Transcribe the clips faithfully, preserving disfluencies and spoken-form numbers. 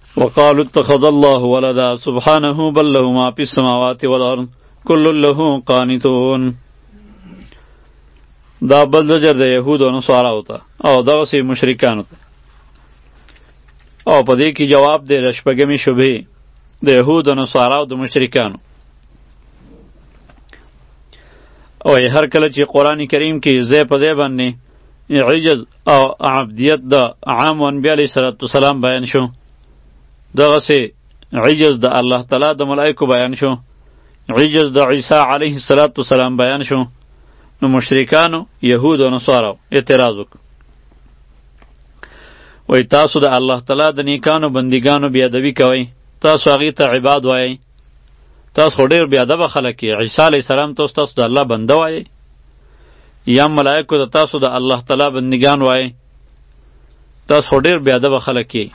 وقالوا اتخذ الله ولدا سبحانه بل له ما في السماوات والارض كل له قانتون. دا بل زجر د یهود و نصاراو ته او دغسې مشرکانو ته، او په دې کې جواب دی د شپږمې شبهې د یهود و نصاراو د مشرکانو. او هر کله چې قرآن کریم کې ځای په ځای باندې عجز او عبدیت د عام انبیا علیه السلام بیان شو، دغسې عجز د الله تعالی د ملائکو بیان شو، عجز د عیسی علیه السلام بیان شو، نو مشرکانو یهود و نصارو اعتراض وکړ، وای تاسو د الله تعالی د نیکانو بندګانو بیادبي کوئ، تاسو هغې ته عباد وایئ، تاسو ډېر بیادبه خلک یې، عیسی علیه السلام تاسو تاسو د الله بنده وایئ، یا ملائکو ته تاسو د الله تعالی بندګان وایئ، تاسو ډېر بیادبه خلک یې.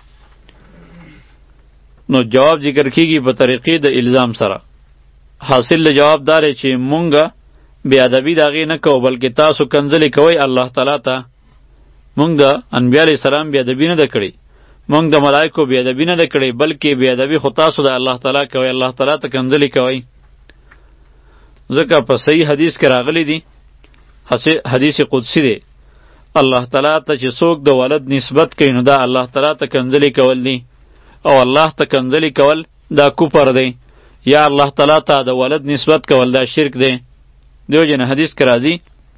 نو جواب ذکر کیږي په طریقې د الزام سره. حاصل د جواب دار چې مونږه بیادبي د هغې نه کوو، بلکې تاسو کنځلې کوئ الله تعالی ته. مونږ د انبیا علیه السلام بیادبي نه ده کړې، مونږ د ملائکو بیادبي نه ده کړې، بلکې بیادبي خو تاسو د الله تعالی کوئ، الله تعالی ته کنځلې کوئ. ځکه په صحیح حدیث کې راغلی دی، حدیث قدسی دی، الله تعالی ته چې څوک د ولد نسبت کوي نو دا الله تعالی ته کنځلې کول دی، او الله ته کنځلې کول دا کفر دی، یا الله تعالی ته د ولد نسبت کول دا شرک دی. دیو جن حدیث کې راځي،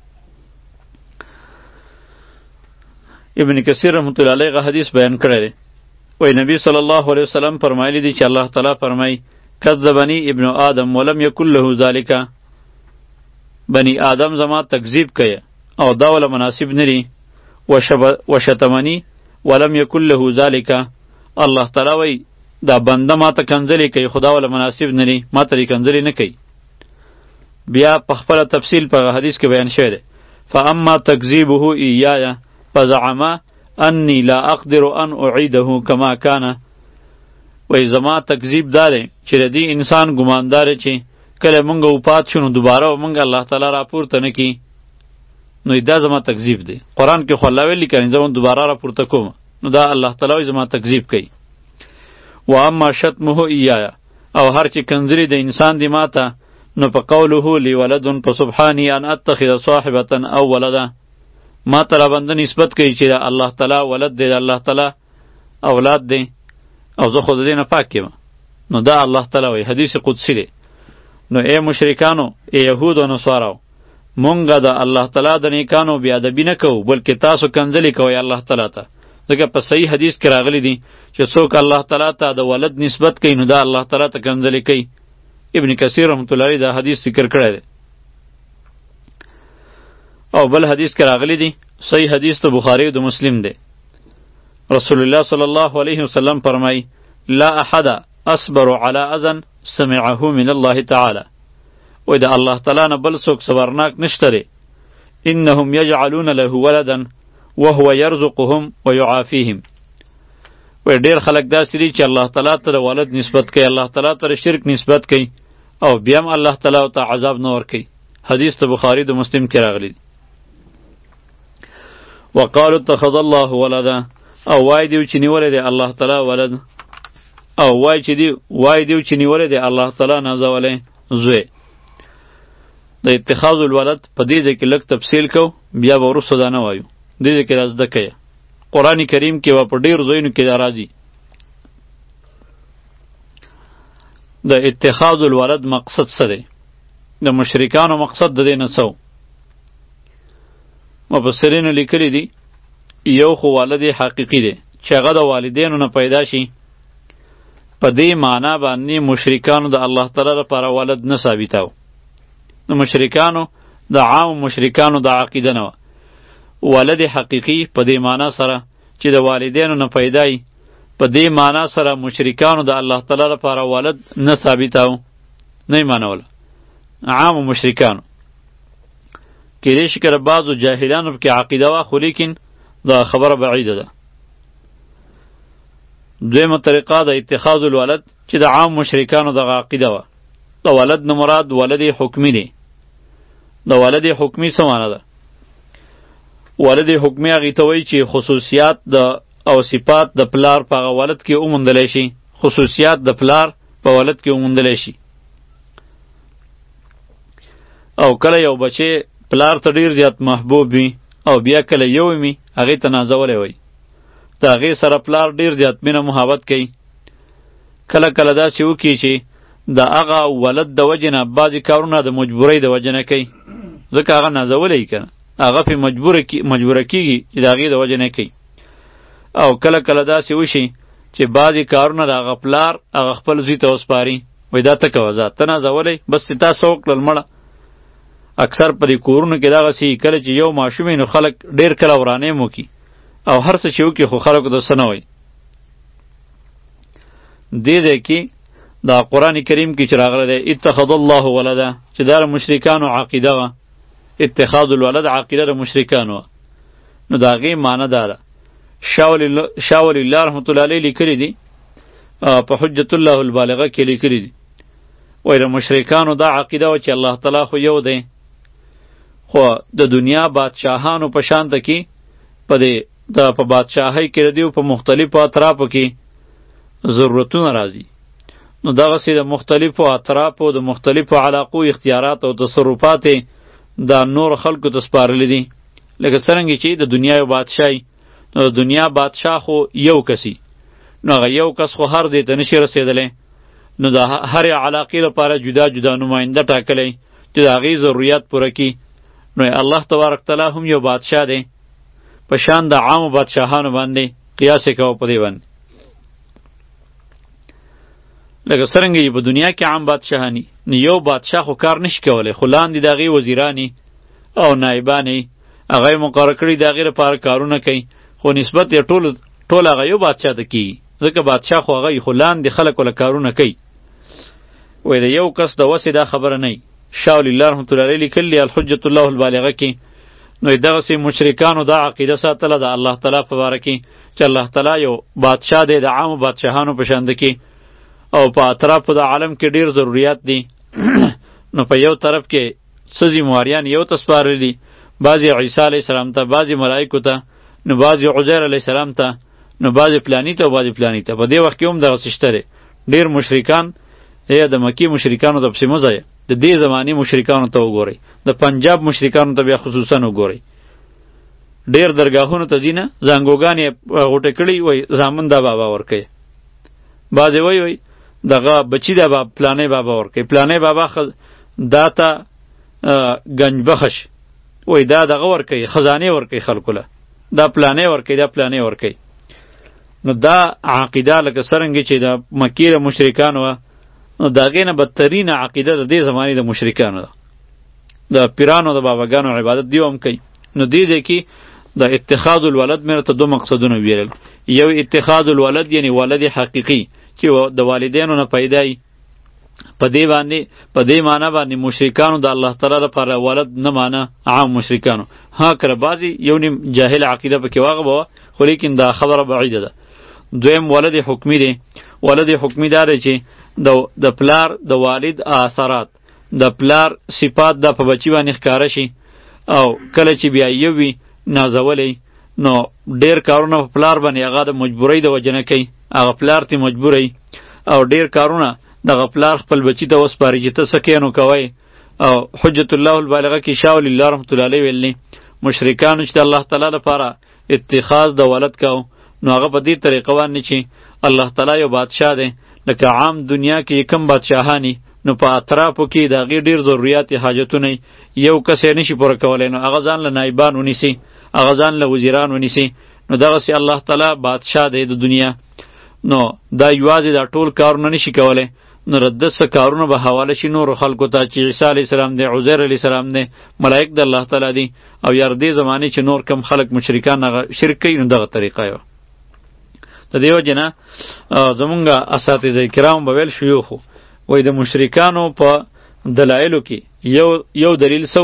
ابن کثیر رحمت الله علیه حدیث بیان کړی دی، وای نبی صلی الله علیه وسلم فرمایلی دی چې الله تعالی فرمای کذبنی ابن آدم ولم یکن له ذالک، بنی آدم زما تکذیب کوي او دا ولا مناسب نری، وشتمنی ولم یکن له ذالک، الله تعالی وای دا بنده ما ته کنځلې کوي خدا ولا مناسب نری، ما ته کنځلې نه کوي. بیا په خپل تفصیل په حدیث کې بیان شوی دی، فاما تکذیبه ایایا فزعم انی لا اقدر ان اعیده کما کان، وای زما تکذیب داره چې د دې انسان ګماندار چې کله مونږ وفات شونو دوباره مونږ الله تعالی راپورته نه کی، نو دا زما تکذیب دی. قرآن کې خو الله ویلي کنه زما دوباره راپورته کوم، نو دا الله تعالی زما تکذیب کوي. و اما شتمه ایایا، او هر چې کنځري د انسان دی ماته، نو په قوله لی ولدن په سبحانی ان اتخذ صاحبه او ولدا، ما ته رابنده نسبت کوي چې الله تعالی ولد دی، الله تعالی اولاد دی، او زه خو د دې نه پاک یم، نو دا الله تعالی وایي، حدیث قدسی دی. نو ای مشرکانو، ای یهود و نصارو، مونږه د الله تعالی د نیکانو بیادبي نه کوو، بلکې تاسو کنځلې کوئ الله تعالی ته. ځکه په صحیح حدیث کې راغلی دی چې څوک الله تعالی ته د ولد نسبت کوي نو دا الله تعالی ته کنځلې کوي. ابن کثیر رحمت الله علیه دا حدیث ذکر کړی دی. او بل حدیث کې راغلی دی، صحیح حدیث ته بخاری او د مسلم دی، رسول الله صلی الله علیه وسلم فرمای لا احد اصبر علی اذن سمعه من الله تعالی، وای د الله تعالی نه بل څوک صبرناک نشته دی، انهم یجعلون له ولدا وهو يرزقهم ويعافيهم، وای ډیر خلک داسې دي چې الله تعالی ته ولد نسبت کوي، الله تعالی ته شرک نسبت کوي، او بیا هم الله تعالی ته عذاب نه ورکوي. حدیث ته بخاری د مسلم کې راغلی دی. وقالوا اتخذ الله ولدا، او وای دیو چې نیولې دی الله تعالی ولد، او وای چې دی وای دیو چې نیولې دی الله تعالی نازولې زوی. د اتخاذ الولد په دې ځای کې لږ تفصیل کو، بیا به وروسته دا نه وایو، دې ځای کې را زده کړئ. قرآن کریم کې به په ډېرو ځایونو کې دا راځي. د اتخاذ الولد مقصد څه دی؟ د مشرکانو مقصد د دې نه څه و؟ مفسرینو لیکلی دي یو خو والد حقیقي دی چې هغه د والدینو نه پیدا شي، په دې معنا باندې مشرکانو د الله تعالی لپاره ولد نه ثابتاو. د مشرکانو د عام مشرکانو د عقیده نه ولد حقیقي په دې معنا سره چې د والدینو نه پیدای، په دې معنا سره مشرکانو د الله تعالی لپاره ولد نه ثابتاو، نه یې مانوله عام مشرکانو. کېدای شي که د بعضو جاهلانو پکې عقیده وه، خو لیکن دا خبره بعیده ده. دویمه طریقه د اتخاذ الولد چې د عام مشرکانو دغه عقیده وه. د ولد نه مراد ولد حکمی دی. د ولد حکمی څه معنی ده؟ ولد حکمی هغې ته وایي چې خصوصیات د او صفات د پلار په هغه ولد کې وموندلی شي، خصوصیات د پلار په ولد کې وموندلی شي. او کله یو بچی پلار ته ډیر زیات محبوب وي او بیا کله یو وي هغې ته نازولی وي، د هغې سره پلار ډیر زیات مینه محبت کوي. کله کله داسې وکړي چې د هغه ولد د وجې نه بعضې کارونه د مجبورۍ د وجې نه کوي، ځکه هغه نازولی وي که نه، هغه پرې مجبوره کېږي چې د هغې د وجې نه کوي. او کله کله داسې وشي چې بعضې کارونه د هغه پلار هغه خپل زوی ته وسپاري، وایي دا ته کوه ځه، ته نازولی بس چې تا څه وکړل مړه. اکثر په دې کورونو کې دغسې کله چې یو ماشوم نو خلک ډېر کله ورانۍ م وکړي او هر څه چې وکړي خو خلکو ته څه نه وایي. دې ځای کې دا قرآن کریم کې چې راغلی دی اتخذ الله ولده، چې دا د مشرکانو عقیده وه، اتخاذ الولد عقیده د مشرکانو وه. نو د هغې معنی دا ده، شاه ولی الله رحمت الله علیه لیکلی دي په حجت الله البالغه کې لیکلی دي، وایي د مشرکانو دا عقیده وه چې الله تعالی خو یو دی، خو د دنیا بادشاهانو په شانته کې په دې د په بادشاهۍ کې د دیو په مختلفو اطرافو کې ضرورتونه راځي. نو دغسې د مختلفو اطرافو د مختلفو علاقو اختیارات او تصرفات دا نور خلکو ته سپارلی دي. لکه څرنګه چې د دنیا یو بادشاهي، نو د دنیا بادشاه خو یو کسی، نو هغه یو کس خو هر ځای ته نشي رسېدلی، نو د هرې علاقې لپاره جدا جدا نماینده ټاکلی چې د هغې ضرورت پوره کړي. نو الله تبارک تعالی هم یو بادشاه دی، په شان د عامو بادشاهانو باندې قیاس یې کوه په دې باندې. لکه څرنګه چې په دنیا کې عام بادشاهانی، نو یو بادشاه خو کار نشي کولی، خو لاندې د هغې وزیرانی او نایبانی هغه یې مقرر کړي د هغې لپاره کارونه کوي، خو نسبت یې ټول ټول هغه یو بادشاه ته کېږي، ځکه بادشاه خو هغه خو لاندې خلک له کارونه کوي. وایي د یو کس د وسې دا خبره نه وي. شاه ولی الله رحمت الله علیه لیکلي الحجة الله البالغه کې، نو دغسې مشرکانو دا عقیده ساتله د الله تعالی په باره کې چې الله تعالی یو بادشاه دی د عامو بادشاهانو په شانده کې، او په اطرافو د عالم کې ډیر ضروریات دي. نو په یو طرف کې څه ذمواریان یو ته سپارلی دي، بعضې عیسی علیه السلام ته، بعضې ملایکو ته، نو بعضې عزیر علیه السلام ته، نو بعضې فلاني ته او بعضې فلاني ته. په دې وخت کې هم دغسې شته دی. ډېر مشرکان یا د مکې مشرکانو ته پسې مه ځئ، د دې زمانې مشرکانو ته وګورئ، د پنجاب مشرکانو ته بیا خصوصا وګورئ. ډېر درګاهونو ته ځي نه، زانګوګانې یې غوټې کړي، وایي زامن دا بابا ورکوي، بعضې وایي وایي دغه بچی دا با پلانې بابا ورکوي، پلانې بابا خ... دا ته گنج بخش وایي دا دغه ورکوي، خزانې ورکوي خلکو له، دا پلانې ورکوي، دا پلانې ورکوي. نو دا عقیده لکه څرنګه چې د مکې د مشرکانو وه، نو د هغې نه بدترینه عقیده د دې زمانې د مشرکانو ده. د پیرانو د باباګانو عبادت دیو هم کوي. نو دې دی کې د اتخاذ الولد مې راته دو مقصدونه ویل. یو اتخاذ الولد یعنی ولد حقیقي چې د والدینو نه پیدا وي، په دې باندې په دې معنی باندې مشرکانو د الله تعالی لپاره ولد نه معنی عام مشرکانو. ها کله بعضې یو نیم جاهل عقیده پکې واغبه، خو لیکن دا خبره بعیده ده. دویم ولد حکمی دی. ولد حکمی دا دی چې د د پلار د والد اثرات د پلار صفات د په بچی باندې ښکاره شي، او کله چې بیا یو وي نازولی، نو ډیر کارونه په پلار باندې هغه د مجبورۍ د وجه نه کوي، هغه پلار ته مجبوری، او ډیر کارونه دغه پلار خپل بچی ته وسپاري چې ته څه کوې نو کوئ. او حجت الله البالغه کې شاه ولی الله رحمت الله علیه ویلي مشرکانو چې د الله تعالی لپاره اتخاذ د ولد کو، نو هغه په دې طریقه باندې چې الله تعالی یو بادشاه دی، لکه عام دنیا کې کم بادشاهانی، نو په اطرافو کې د هغې ډېر ضروریات حاجتونه یو کس یې نشي پوره کولی، نو هغه ځان له نایبان ونیسي، هغه ځان له وزیران ونیسي. نو دغسې الله تعالی بادشاه دی د دنیا. نو دا یوازې دا ټول کارونه نشي کولی، نو رده څه کارونه به حواله شي نورو خلکو ته چې عیسی علیه السلام دی، عزیر علیه السلام دی، ملائک د الله تعالی دی، او یا د دې زمانې چې نور کم خلک مشرکان هغه شرک کوي، نو دغه طریقه یې وه. د دې وجې نه زمونږ اساتذه کرام به ویل شیوخو وایي د مشرکانو په دلایلو کې یو یو دلیل سو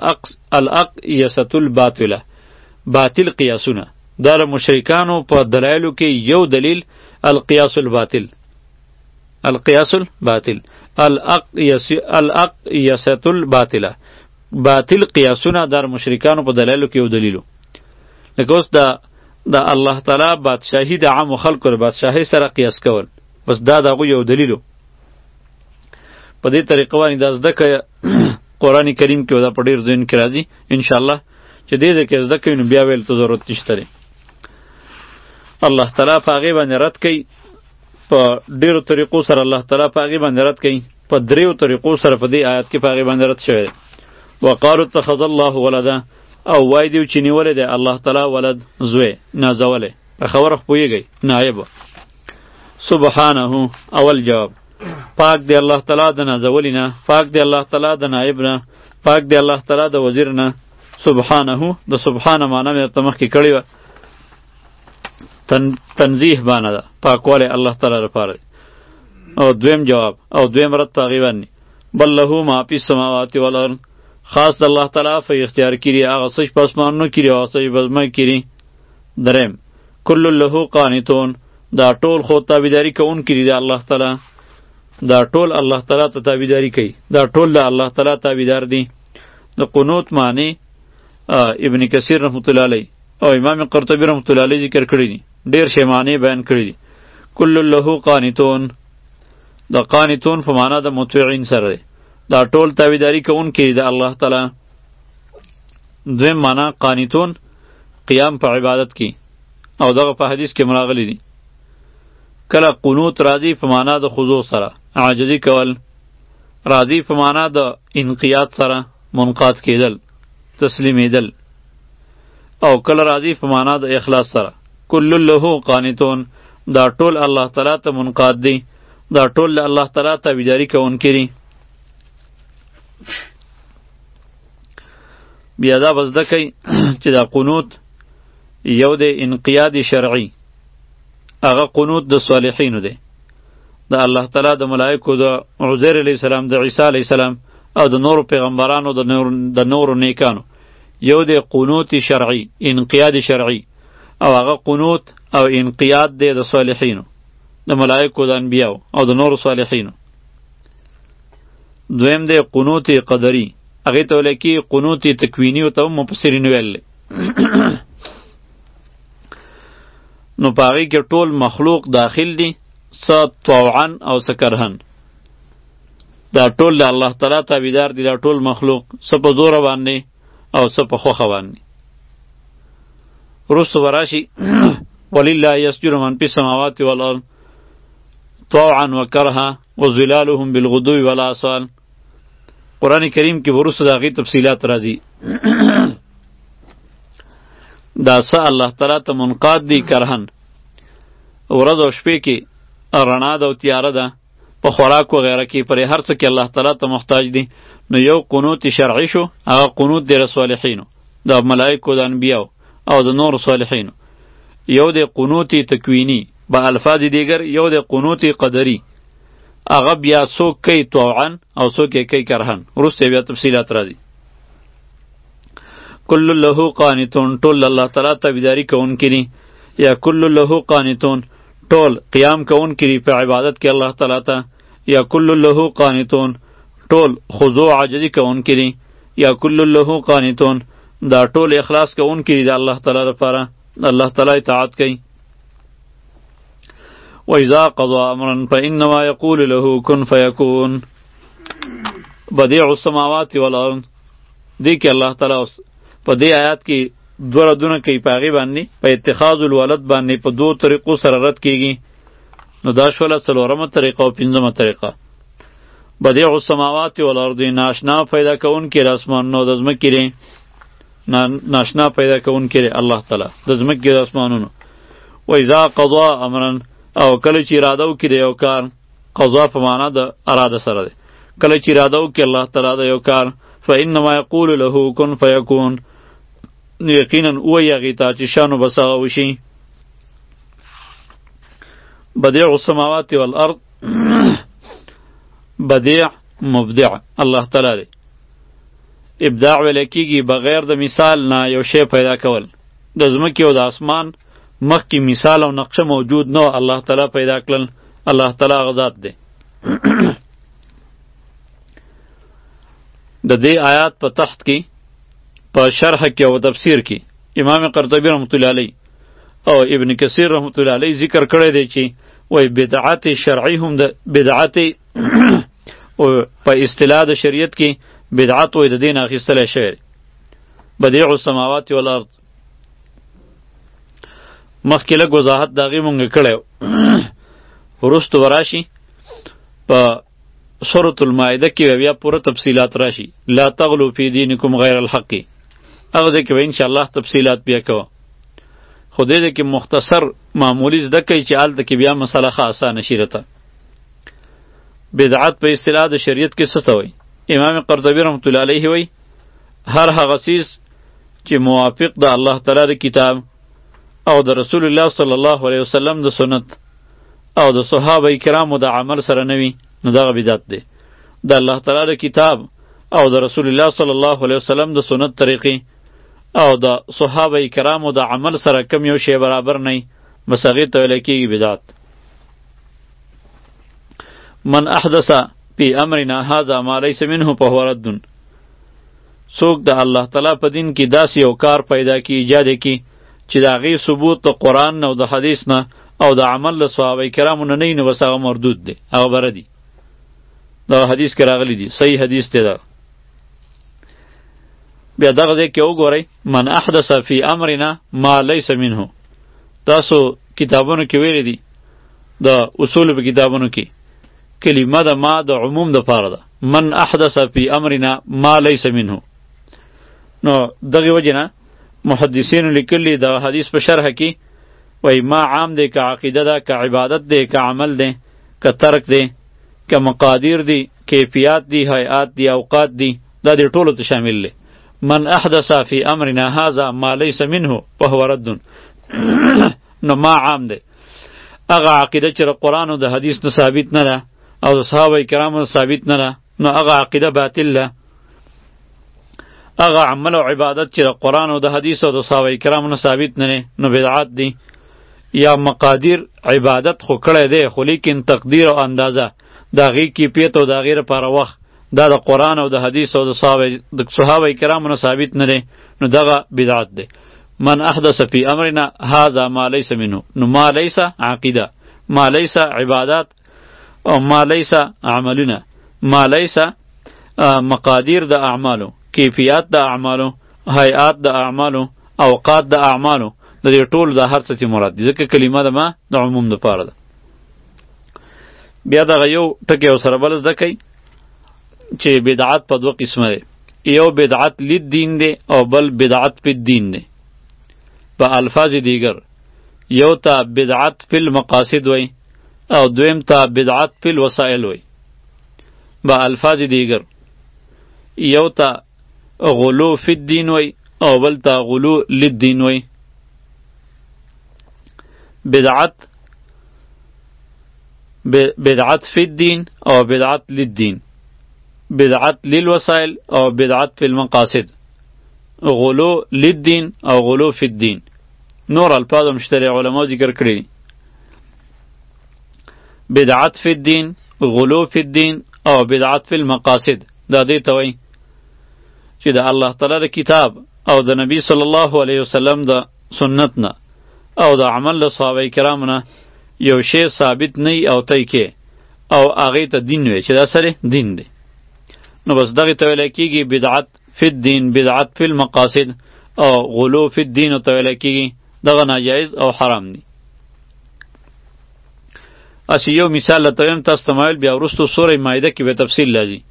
الاقیسة الباطله، باطل قیاسونه. دا د مشرکانو په دلایلو کې یو دلیل القیاس الباطل، القیاس الباطل، الاقیسة الباطله، باطل قیاسونه در مشرکانو په دلایلو کې یو دلیلو. لکه اوس د د الله تعالی بادشاهي د عام خلکو د بادشاهي سره قیاس کول. بس دا د هغوی یو دلیلو. په دې طریقه باندې دا زده که قرآن کریم کې دا په ډېر ذهن کې راځي انشاءالله چې دې ځای کې زده کوي نو بیا ویل ته ضرورت نشته دی. الله تعالی په هغې باندې رد کوي په ډېرو طریقو سره. الله تعالی په هغې باندې رد کوي په دریو طریقو سره. په دې آیات کې په هغې باندې رد شوی دی. وقالو اتخذ الله ولدا، او وای دیو چې نیولی دی الله تعالی ولد زوی نازولی. په خبره خو پوهېږئ نایب. سبحانه اول جواب پاک دی الله تعالی د نازولی نه، پاک دی الله تعالی د نایب نه، پاک دی الله تعالی د وزیر نه. سبحانه د سبحانه معنی مې ورته مخکې کړې وه، تن تنزیح معنی ده، پاکوالی الله تعالی لپاره دی. او دویم جواب او دویم رد په هغې باندې بل له ما فی السماوات والارض، خاص د الله تعالی په اختیار کړي هغه څه چې په اسمانونو کړي او هغه څه چې په ځمکه کړي. دریم کل له قانتون، دا ټول خو تابعداري کوونکي دي د الله تعالی، دا ټول الله تعالی ته تابعداري کوي، دا ټول د الله تعالی تابعدار دي. د قنوت معنی ابن کثیر رحمت الله علیه او امام قرطبی رحمت الله علیه ذکر کړی دي، ډیر شی معنی بیان کړی دي. کل له قانتون، د قانتون په معنا د مطیعین سره دی، دا ټول تابعداري کوونکي دي د الله تعالی. دویم معنا قانتون قیام په عبادت کې، او دغه په حدیث کې راغلی دي. کله قنوت راځي په معنا د خضوع سره عاجزي کول، راځي په معنا د انقیاد سره منقاد کېدل تسلیمیدل، او کله راځي په معنا د اخلاص سره. کل له قانتون، دا ټول الله تعالی ته منقاد دي، دا ټول الله تعالی تابعداري کوونکي دي. بیا دا به زده کوئ چې دا قنوت یو د انقیاد شرعي، هغه قنوت د صالحینو دی، د الله تعالی د ملائکو، د عزیر علیه السلام، د عیسی علیه السلام او د نورو پیغمبرانو، د نور د نورو نیکانو. یو د قنوت شرعي انقیاد شرعي، او هغه قنوت او انقیاد دی د صالحینو، د ملائکو، د انبیاو او د نورو صالحینو. دویم دی قنوت قدری، هغې ته ویلی کېږي قنوت تکویني، ورته هم مفسرین ویلی. نو په هغې کې ټول مخلوق داخل دي، څه طوعا او څه کرهن. دا ټول د الله تعالی تابعدار دي، دا ټول مخلوق، څه په زوره باندې او څه په خوښه باندې. وروسته به راشي ولله یسجد من فی السماوات والارض طوعا وکرها وظلالهم بالغدو والآصال. قرآن کریم کې وروسته د هغې تفصیلات راځي. دا څه الله تعالی ته منقاد دي کرهن، ورځ او شپې کې رڼا ده او تیاره ده، په خوراک وغیره کې پرې هر څه کې الله تعالی ته محتاج دي. نو یو قنوت شرعي شو، هغه قنوت دی د صالحینو، د ملائکو، د انبیاو او د نور صالحینو. یو دی قنوت تکوینی با الفاظ دیگر، یو دی قنوت قدری، هغه بیا څوک کوي طوعا او څوک یې کوي کرهن. وروسته بیا تفصیلات راځي. کل له قانتون، ټول الله تعالی تابعداري کوونکي دي، یا کل له قانتون ټول قیام کوونکي دي په عبادت کې الله تعالی ته، یا کل له قانتون ټول خضوع عاجزي کوونکي دي، یا کل له قانتون دا ټول اخلاص کوونکي دي د الله تعالی لپاره، الله تعالی اطاعت کوي. وَإِذَا قَضَى أَمْرًا فَإِنَّمَا يَقُولُ لَهُ كُن فَيَكُونُ. بدیع السماوات والارض، دی کې الله تعالی په دې آیات کې دوه ردونه کوي په هغې باندې، په اتخاذ الولد باندې په دوو طریقو سره رد کېږي. نو دا شوله څلورمه طریقه او پنځمه طریقه. بدیع السماوات والارض، ناشنا پیدا کوونکی د اسمانونو د ځمکې دی، ناشنا پیدا کوونکی دی الله تعالی د ځمکې د اسمانونو. وَإِذَا قَضَى أَمْرًا، او کله چې اراده وکړي د یو کار، قضا په معنا د اراده سره دی، کله چې اراده وکړي الله تعالی د یو کار، فإنما یقول له کن فیکون، یقینا ووایي هغې ته چې شانو بس هغه وشي. بدیع السماوات والارض، بدیع مبدع الله تعالی دی. ابداع ویلی کېږي بغیر د مثال نه یو شی پیدا کول. د ځمکې او د اسمان مخکې مثال او نقشه موجود نه، الله تعالی پیدا کړل، الله تعالی هغه ذات دی. د دې آیات په تحت کې په شرح کې او تفسیر کې امام قرطبی رحمت الله علیه او ابن کثیر رحمت الله علیه ذکر کړی دی چې وای بدعت شرعی هم د بدعت او په اصطلاح د شریعت کې بدعت وای د دین اخیستل شوی بدیع السماوات والارض. مخکې لږ وضاحت د هغې مونږ کړی وروستو به راشي په سورة المائده کې بیا پوره تفصیلات راشي. لا تغلو فی دینکم غیر الحق هغه ځای کې به انشاءالله تفصیلات بیا کوه. خو دې ځای کې مختصر معمولی زده کوي چې هلته کې بیا مسله ښه اسانه شي راته. بدعت په اصطلاح د شریعت کې څه ته وایي؟ امام قرطبي رحمت الله علیه وایي هر هغه څیز چې موافق د الله تعالی د کتاب او د رسول الله صلی الله علیه وسلم د سنت او د صحابه کرامو د عمل سره نه وي نو دغه بدعت دی. د الله تعالی د کتاب او د رسول الله صلی الله علیه وسلم د سنت طریقې او د صحابه کرامو د عمل سره کم یو شی برابر نه بس هغې ته ویلی کېږي بدعت. من احدث فی امرنا هذا ما لیس منه فهو رد. څوک د الله تعالی په دین کې داسې یو کار پیدا کی ایجاد کی چې د هغې ثبوت د قرآن او د حدیث نه او د عمل د صحابه کرامو نه نه نو بس هغه مردود دی، هغه بره دی. دا حدیث کې راغلی دی، صحیح حدیث دی. دا بیا دغه ځای کې وګورئ من احدث فی امرنا ما لیس منه. تاسو کتابونو کې ویلی دي د اصول په کتابونو کې کلمه د ما د عموم د پاره ده. من احدث فی امرنا ما لیس منه. نو دغه وجه نه محدثینو لیکلی د حدیث په شرح کې وای ما عام دی که عقیده ده که عبادت دی که عمل دی که ترک دی که مقادیر دی کیفیات دی هیئات دی اوقات دی دا دې ټولو ته شامل دی. من احدث فی امرنا هذا ما لیس منه فهو رد. نو ما عام دی هغه عقیده چې قرآن او د حدیث نه ثابت نه ده او د صحابه کرامو ثابت نه ده نو هغه عقیده باطل ده. هغه عمل او عبادت چې قرآن او د حدیث او د صحابه کرامو نه ثابت نه ده نو بدعت دی. یا مقادیر عبادت خو کړی دی خو لیکن تقدیر او اندازه د هغې کیفیت او د هغې لپاره وخت دا د قرآن او د حدیث او د صحابه کرامو نه ثابت نه دی نو دغه بدعت دی. من احدث فی امرنا هذا ما لیس منه. نو ما لیس عقیده، ما لیس عبادات او ما لیس عملونه، ما لیس مقادیر د اعمالو، کیفیات د اعمالو، هیئات د اعمالو، اوقات د اعمالو، د دې ټول د هر څه مراد دي ځکه کلمه د ما د عموم دپاره ده. بیا دغه یو ټکی او سره بل زده کوئ چې بدعت په دوه قسمه دی. یو بدعت لید دین دی او بل بدعت فی الدین دی. په الفاظ دیگر یو ته بدعت فی المقاصد وی او دویم ته بدعت فی الوسائل وی. په الفاظ دیگر یو ته غلو فی الدین وی او بل ته غلو للدین وی. بدعت بدعت فی الدین او بدعت للدین، بدعت للوسائل او بدعت فی المقاصد، غلو للدین او غلو فی الدین. نور الفاظ مشتری علماء ذکر کړی. بدعت فی الدین، غلو فی الدین او بدعت فی المقاصد دا دې ته وایي چې د الله تعالی د کتاب او د نبی صلی الله علیه وسلم د سنت نه او د عمل د صحابه کرامو نه یو شی ثابت نه او تی کې او هغې ته دین وی چې دا سره دین دی نو بس دغې ته ویلی کېږي بدعت فی الدین، بدعت فی المقاصد او غلو فی الدین ته ویلی کېږي. دغه ناجایز او حرام دی. اسی یو مثال لته ویم تاسو ته مایل بیا وروستو سوره مایده کې به تفصیل لازي.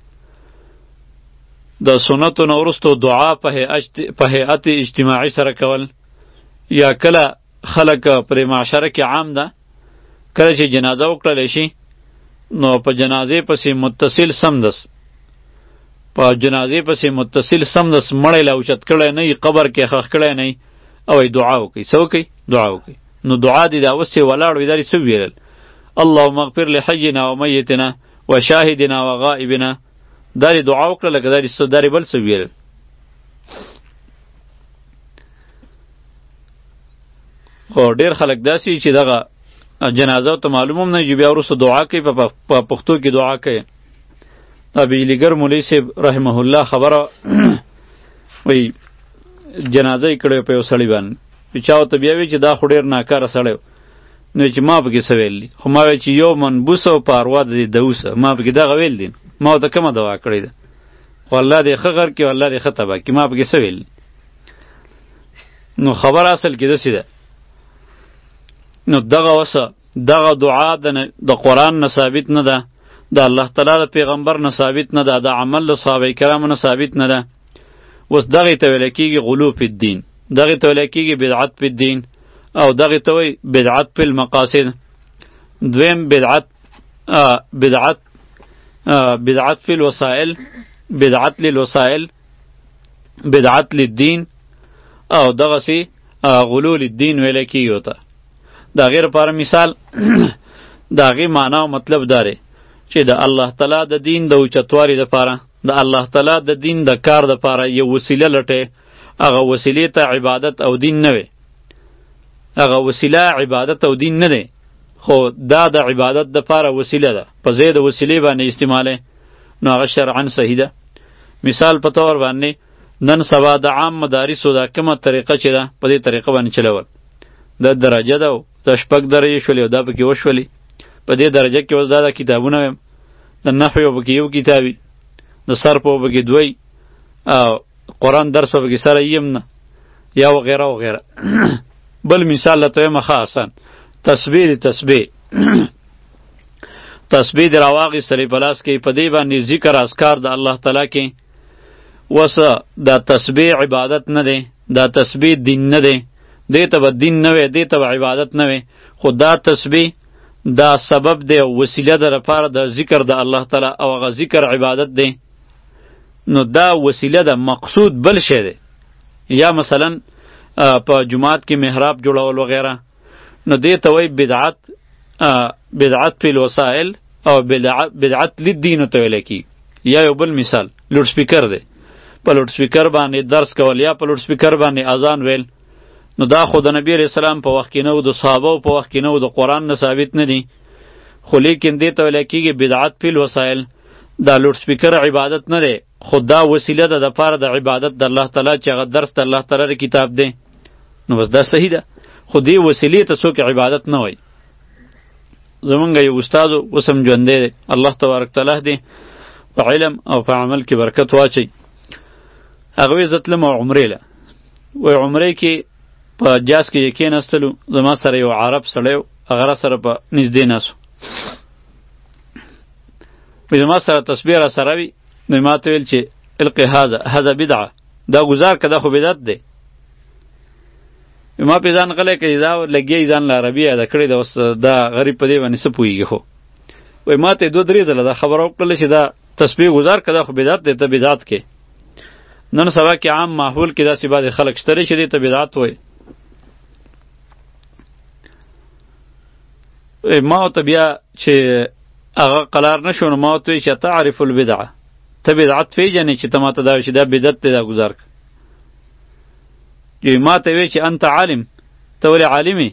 د سنتو نه وروستو دعا په هیئت اجتماعي سره کول یا کله خلک پرې معاشره کې عام ده کله چې جنازه وکړلی شي نو په جنازې پسې متصل سمدس په جنازې پسې متصل سمدس مړی له اوچت کړی نه قبر کې خښ کړی نه او دعا وکړي. څه وکړي؟ دعا وکړي. نو دعا دې دا اوس چې ولاړ وي دا دې څه ویلل؟ اللهم اغفر لحینا و میتنا و شاهدنا و غائبنا. دا دې دعا وکړه لکه دا دې بل څه ویلل. خو ډېر خلک داسې چې دغه جنازه ته معلوم هم نه چې بیا وروسته دعا کوي په پښتو کې دعا کوي. دا بجلیګر مولوي صاحب رحمه الله خبره وایي جنازه یې کړې په یو سړي باندې چا ورته بیا وی چې دا خو ډېر ناکاره سړی و. نو چې ما پکې څه ویل دي؟ خو ما ویل چې یو من بوسه او په اروا د دوسه، ما پکې دغه ویل دي. ما ورته کومه دوا کړې ده؟ خو الله دې ښه غر کړي او الله دې ښه تباه کړي. ما پکې څه ویل دي؟ نو خبر اصل کې داسې ده. نو دغه وسه دغه دعا د قرآن نه ثابت نه ده، د الله تعالی د پیغمبر نه ثابت نه ده، د عمل د صحابه کرامو نه ثابت نه ده. اوس دغې ته ویل کېږي غلو فی الدین، دغې ته ویل کېږي بدعت فی الدین، او دغې ته وایي بدعت فی المقاصد. دویم بدعت بدعت بدعت فی الوسائل، بدعت للوسائل، بدعت للدین، او دغسې غلو للدین ویل کېږي ورته. د هغې لپاره مثال د هغې معنا او مطلب دا دی چې د الله تعالی د دین د اوچتوالي دپاره، د الله تعالی د دین د کار دپاره یو وسیله لټې، هغه وسیلې ته عبادت او دین نه وي. هغه وسیله عبادت او دین نه دی، خو دا د عبادت دپاره وسیله ده، په ځای د وسیلې باندې استعماله، نو هغه شرعا صحیح ده. مثال په طور باندې نن سبا د عام مدارسو دا کومه طریقه چې ده په دې طریقه باندې چلول، د درجه ده او د شپږ درجې شولې او دا پکې وشولې. په دې درجه کې اوس دا د کتابونه ویم، د نحو یو پکې یو کتابي، د صرف یو پکې دوی، او قرآن درس پکې سره یم نه یا وغیره وغیره. بل مثال لته وایم ښه آسان، تسبیح د تسبیح تسبیح د راواغېستلې په لاس کې، په دې باندې ذکر اذکار د الله تعالی کې. وسه دا تسبیح عبادت نه دی، دا تسبیح دین نه دی، دې ته به دین نه وی، دې ته به عبادت نه وی. خو دا تسبیح دا سبب دی او وسیله ده لپاره د ذکر د الله تعالی، او هغه ذکر عبادت دی. نو دا وسیله ده، مقصود بل شی دی. یا مثلا په جماعت کې محراب جوړول وغیره، نو دې ته وایي بدعت بدعت فی الوسائل، او بدعت بدعت للدین ته ویل کېږي. یا یو بل مثال لوډ سپیکر دی، په لوډ سپیکر باندې درس کول یا په لوډ سپیکر باندې اذان ویل، نو دا خو د نبی علیہ السلام په وخت کې نه و، د صحابه په وخت کې نه و، د قرآن نه ثابت نه دي. خو لیکن دې ته ویل کېږي بدعت فی الوسائل. دا لوډ سپیکر عبادت نه دی، خو دا وسیله ده د پاره د عبادت د الله تعالی، چې هغه درس د الله تعالی کتاب دی. نو بس دا صحیح ده، خو دې وسیلې ته څوک عبادت نه وایي. زمونږ یو استاد اوس هم ژوندی دی، الله تبارک تعالی دې په علم او په عمل کې برکت واچوي. هغه وایي زه تلم عمرې له، وایي عمرې کې په جاز کې یې کېناستلو، زما سره یو عرب سړی و، هغه را سره په نږدې ناست و. زما سره تسبیح را سره وي، نو ما ته ویل چې القي هذا هذا بدعه، دا گزار که دا خو بدعت دی. ما په ځان غلی کړي، دا لګیا ځان له عربي یاده کړې ده، اوس دا غریب په دې باندې څه پوهېږي. خو وایي ما ته یې دوه درې ځله دا خبره وکړله چې دا تسبیح گزار که دا خو بدعت دی، ته بدعت کې. نن سبا کې عام ماحول کې داسې بعضې خلک شته چې دې ته بدعت وایي. ما ورته بیا چې هغه قلار نه شو، نو ما ورته وایي چې تعرف البدعه، ته بدعت پیژنې چې ته ما ته دا وایي چې دا بدعت دی، دا گزار که. ما ته وایي چې انت عالم، ته ولې عالمې؟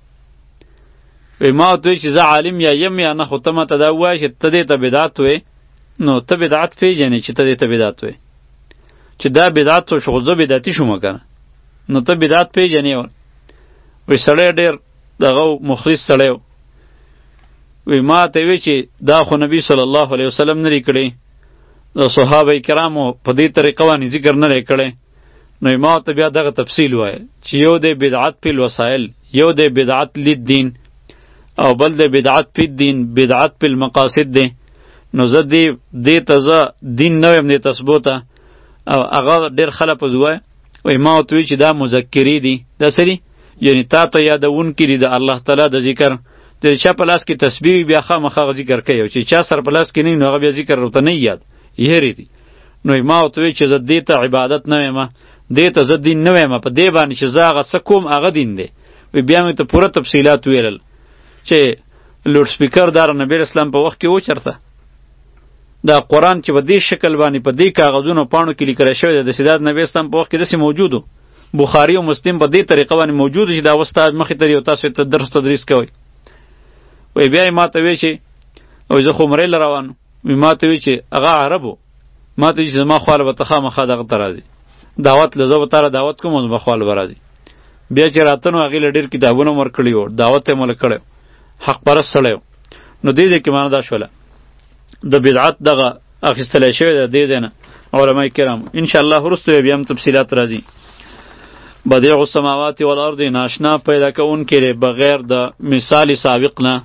ما ورته وایي چې زه عالم یا یم یا نه، خو ته ما ته دا ووایه چې ته دې ته بدعت وایې، نو ته بدعت پیژنې چې ته دې ته بدعت وایې. چې دا بدعت شو، خو زه بدعتي شوم که نه، نو ته بدعت پیژنې. وایي سړی ډېر دغه مخلص سړی و. وی ما ته وی چې دا خو نبی صلی الله علیه وسلم نه کړی، د صحابه کرامو په دې طریقه باندې ذکر نه کړی. نو ما ته بیا دغه تفصیل وای چې یو د بدعت فی الوسائل، یو د بدعت للدین، او بل د بدعت فی الدین، بدعت فی المقاصد دی. نو زه دې دې ته زه دین نه ویم، دې تسبو ته. او هغه ډېر خلک وای وای ما ته وی چې دا مذکری دي، دا سری یعنی تا ته یادونکي دي د الله تعالی د ذکر. د چا په لاس کې تسبیح بیا خامخا ذکر کوي، او چې چا سر په لاس کې نه نو هغه بیا ذکر ورته نه یاد یېرې دي. نو ما ورته وی چې زه دې ته عبادت نه ویم، دې ته زه دین نه ویم، په دې باندې چې زه هغه څه کوم هغه دین دی. وی بیا مې ته پوره تفصیلات ویلل چې لوډ سپیکر دار نبی اسلام په وخت کې و چرته، دا قرآن چې په دې شکل باندې په دې کاغذونو پاڼو کې لیکل شوی دی، د سیدات نبی اسلام په وخت کې داسې موجود و. بخاري او مسلم په دې طریقه باندې موجود چې دا استاد مخې ته دی او تاسو ته درس تدریس کوي. وی بیا ما ته وی چې او زه خو مرې له روان وی ما ته وی چې هغه عربو، ما ته وی چې زما خواله به ته خامخا دغه ته راځي، دعوت له زه به تاره دعوت کوم او زما خواله به راځي. بیا چې راته نو هغې له ډېر کتابونه هم ورکړي وو، دعوت یې مله کړی، حق پرست سړی و. نو دې ځای کې معنا دا شوله د بدعت دغه اخیستلی شوی دی دې ځای نه علما کرام. انشاءالله وروسته بیا هم تفصیلات راځي. بدیع السماوات والارض ناشنا پیدا کوونکی دی بغیر د مثال سابق نه.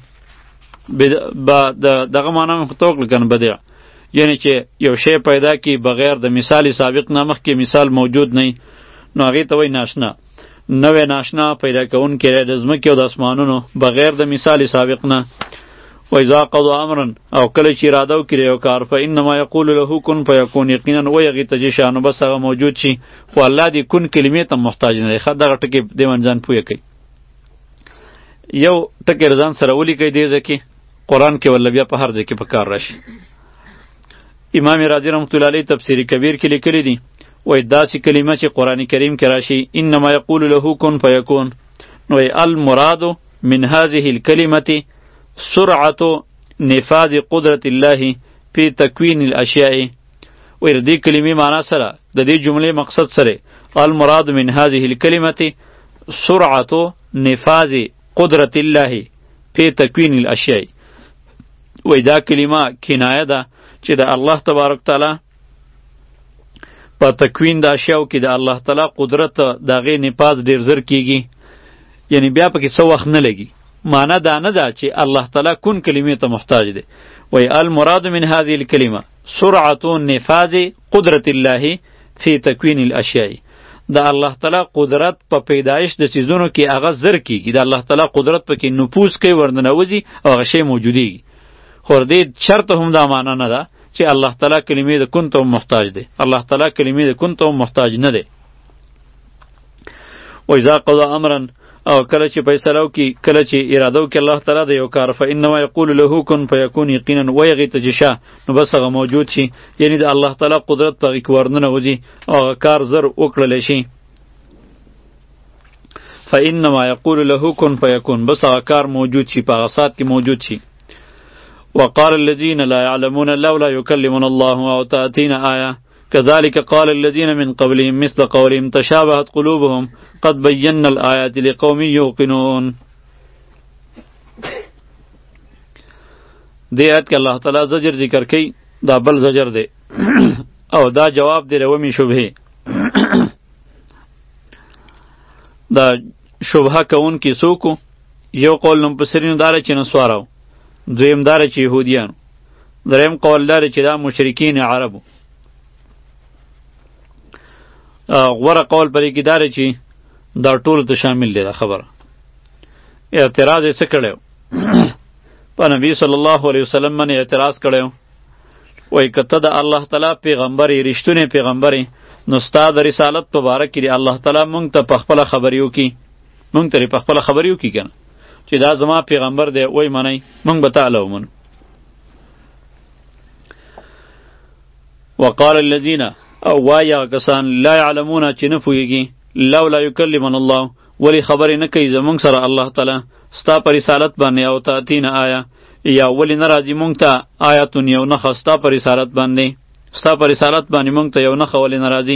دغه معنا مې خو ته وکړه کنه بدیع، یعنی چې یو شی پیدا کی بغیر د مثال سابق نه، مخکې مثال موجود نه نو هغې ته وایي ناشنا. نوې ناشنا پیدا کوونکی دی د ځمکې او د اسمانونو بغیر د مثال سابق نه. و اذا قضا امرا او کله چې اراده وکړي یو کار فانما یقول له کن فیکون، یقینا وایي هغې ته چې شه نو بس هغه موجود شي. خو الله دې کن کلمې ته محتاج نه دی. ښه دغه ټکې دې باندې ځان پوه کړئ. یو ټکی ځان سره ولیکئ دې ځای کې، قرآن کې ولا بیا په هر ځای کې په کار راشي. امام رازی رحمت الله علیه تفسیر کبیر کې لیکلی دي وایي داسې کلمه چې قرآن کریم کې راشي انما یقول له کن فیکون، نو المراد من هذه الکلمه سرعت نفاذ قدرت الله فی تکوین الاشیاء. وایي د دې کلمې معنا سره د دې جملې مقصد سره المراد من هذه الکلمه سرعت نفاذ قدرت الله فی تکوین الاشیاء. وایي دا کلمه کنایه ده چې د الله تبارک تعالی په تکوین د اشیاو کې د الله تعالی قدرت د هغې نفاذ ډېر زر کیږي، یعنی بیا پکې څه وخت نه لګي. معنا دا نه ده چې الله تعالی کن کلمې ته محتاج دی. وایي المراد من هذه الکلمه سرعت نفاذ قدرت الله فی تکوین الاشیاء. د الله تعالی قدرت په پیدایش د څیزونو کې هغه زر کیږي، د الله تعالی قدرت پکې نفوذ کوي، ورننوځي او هغه شی موجودیږي. خو دې شرط هم دا معنا نه ده چې الله تعالی کلمې د کن ته محتاج دی. الله تعالی کلمې د کن ته محتاج نه دی. و اذا قضا امرا او کله چې فیصله وکړي، کله چې اراده وکړي الله تعالی د یو کار فانما یقول له کن فیکون، یقینا وایي هغې ته چې شه نو بس هغه موجود شي. یعنی د الله تعالی قدرت په هغې کې ورننوځي او هغه کار زر وکړلی شي. فانما یقول له کن فیکون، بس هغه کار موجود شي، په هغه ساعت کې موجود شي. وقال الذين لا يعلمون لولا يكلمنا الله أو تأتينا آية كذلك قال الذين من قبلهم مثل قولهم تشابهت قلوبهم قد بينا الآيات لقوم يوقنون. دې آیت کې الله تعالی زجر ذکر کوي، دا بل زجر دی او دا جواب دی رومي شبهه. دا شبهه کوونکي څوک؟ یو قول مفسرینو دا چې نسوارو، دویم داره چې یهودیانو، دریم قول داره چې دا مشرکین عربو. غوره قول پرې کې داره چې دا ټول ته شامل دی. دا خبره اعتراض یې څه کړی په نبی صلی الله علیه وسلم باندې اعتراض کړی وایي که ته د الله تعالی پیغمبر یې، رښتونی پیغمبر یې، نو ستا د رسالت په باره کې الله تعالی مونږ ته په خپله خبرې وکړي، مونږ ته په خپله خبرې وکړي که نه چې دا زما پیغمبر دی وای منئ، مونږ به تعالی ومنو. وقال الذین او وایي هغه کسان لا یعلمون چې نه پوهېږي لولا یکلمنا الله، ولی خبرې نه کوي زمونږ سره الله تعالی ستا په رسالت باندې او تأتینا آیه، یا ولی نه راځي مونږ ته آیتون یو نښه ستا په رسالت باندې، ستا په رسالت باندې مونږ ته یو نښه ولی نه راځي.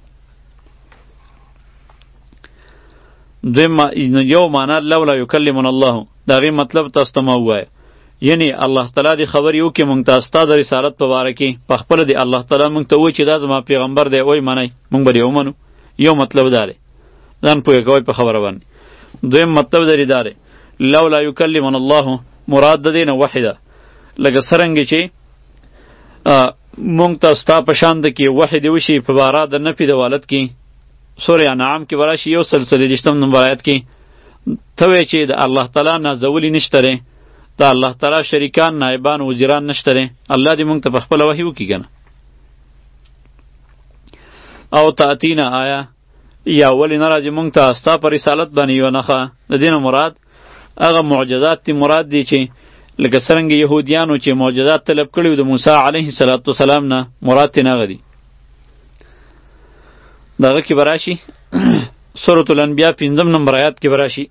دویم یو معنا لولا یکلمنا الله، د هغې مطلب تاسو ته ما ووایه، یعنی الله تعالی دې خبرې وکړي مونږ ته ستا د رسالت په باره کې، په خپله دې الله تعالی مونږ ته ووایي چې دا زما پیغمبر دی وایي منئ، مونږ به دې ومنو. یو مطلب دا دی، ځان پوهې کوئ په خبره باندې. دویم مطلب د دې دا دی لولا یکلمنا الله، مراد د دې نه وحی ده، لکه څرنګې چې مونږ ته ستا په شان ده کې وحی دې وشي په باره د نفي د والد کې. سورې انعام کې براشي یو سل څلېرویشتم نمبر آیت کې ته وایې چې د الله تعالی نازولی نشته دی، د الله تعالی شریکان نایبان وزیران نشته دی، الله دې مونږ ته په خپله وحی وکړي که نه. او تأتینا آیه، یا ولې نه راځي مونږ ته ستا په رسالت باندې یوه نښه. د دې نه مراد هغه معجزات دي، مراد دي چې لکه څرنګه یهودیانو چې معجزات طلب کړي وو د موسی علیه السلام نه، مراد ترې نه هغه دي. دغه کې براشي سورة الانبیاء پنځم نمبر آیات کې براشي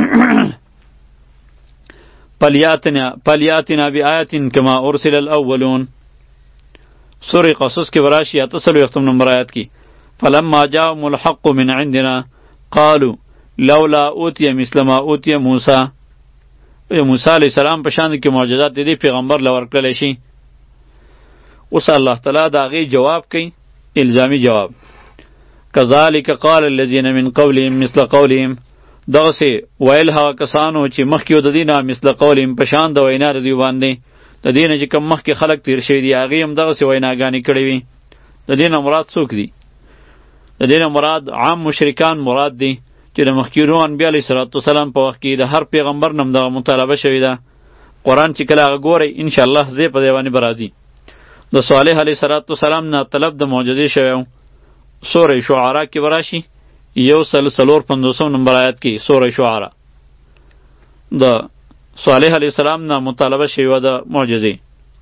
پلیاتنا پلیاتنا بآیات کما ارسل الاولون. سورة قصص کې براشي اته څلوېښتم نمبر آیات کې فلما جاءهم الحق من عندنا قالوا لولا اوتی مثل ما اوتی موسی موسی علیه السلام په شان کې معجزات دې پیغمبر لور کړل شي. اوس الله تعالی دا غي جواب کوي الزامی جواب. کذالک قال الذين من قولهم مثل قولهم دغه سي ویل هغه کسانو چې مخکې د دینه مثل قولهم په شان د وینا د دی باندې د دینه چې کوم مخکې خلق تیر شوی دی هغه هم دغه سي ویناګانی کړی وي. د دینه مراد څوک دی؟ د دینه مراد عام مشرکان مراد دی چې د مخکینو انبیاء علیه السلام په وخت کې د هر پیغمبر نوم دغه مطالبه شوی ده. قرآن چې کله هغه ګورئ انشاءالله زه په دې باندې به راځي. د صالح علیه السلام نه طلب د معجزې شوی و. سوره شعراء کې به راشي یو سل څلور پنځوسم نمبر آیات کې سوره شعراء د صالح علیه السلام نه مطالبه شوی و د معجزې.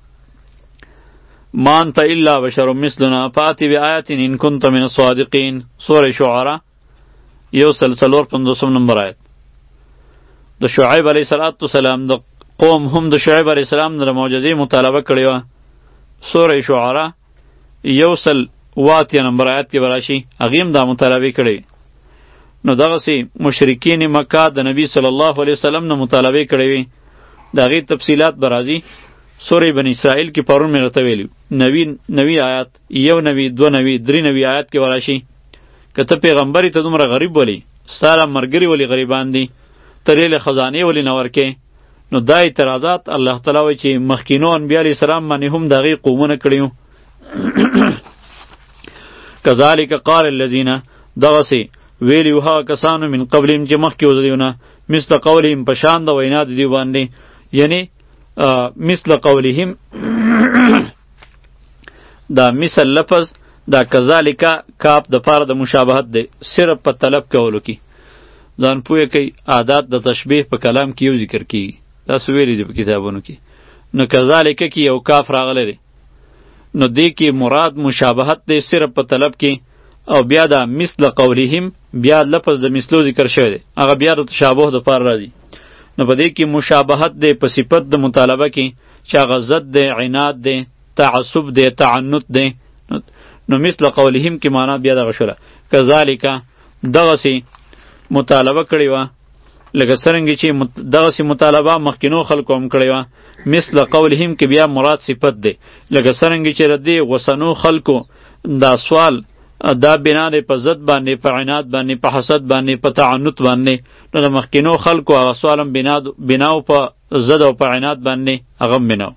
ما انت الا بشر مثلنا فاتی بآیات ان کنت من الصادقین سوره شعراء یو سل څلور پنځوسم نمبر آیت. د شعیب علیه السلام د قوم هم د شعیب علیه السلام د معجزې مطالبه کړې وه. سوره شعراء یو سل واتیا نمبر آیت کې به راشي هغې هم دا مطالبې کړې. نو دغسې مشرکین مکه د نبی صلی الله علیه وسلم نه مطالبې کړې وي. د هغې تفصیلات به راځي. سوره بنی اسرائیل کې پرون مې راته ویلي نوي نوي آیات یو نوي دوه نوي درې نوي آیات کې به راشي. که ته پیغمبري ته دومره غریب ولی ستا را ملګري ولی غریبان دي ته ډېرې خزانې ولی نه ورکې نو دا اعتراضات الله تعالی وایي چې مخکینو انبیا علیه السلام باندې هم د هغې قومونه کړي وو. کذالک قال الذین دغسې ویلي وو هغه کسانو من قبلهم چې مخکې وو د دوی نه مثل قولهم په شان د وینا د دوی باندې یعنی مثل قولهم دا مثل لفظ دا کذالک کاپ د پاره د مشابهت دی صرف په طلب کولو کې ځان پوهه کوي. عادات د تشبیه په کلام کې یو ذکر کیږي دا سویری دی په کتابونو کې. نو کذالک کې یو کاف راغلی دی نو دې کې مراد مشابهت دی صرف په طلب کې او بیا دا مثل قولهم بیا لفظ د مثلو ذکر شوی دی هغه بیا د تشابه د پاره راځي. نو په دې کې مشابهت دی په صفت د مطالبه کې چې هغه ضد دی عناد دی تعصب دی تعنت دی. نو مثل قولهم کې معنا بیا دغه شوله کذالک دغسې مطالبه کړې وه لکه څرنګه چې دغسې مطالبه مخکینو خلکو هم کړې وه. مثل قولهم کې بیا مراد صفت دی لکه څرنګه چې د دې غوسنو خلکو دا سوال دا بنا دی په ضد باندې په عناد باندې په حسد باندې په تعنت باندې. نو د مخکینو خلکو هغه سوال هم بناو په ضد او په عناد باندې هغه هم بناو.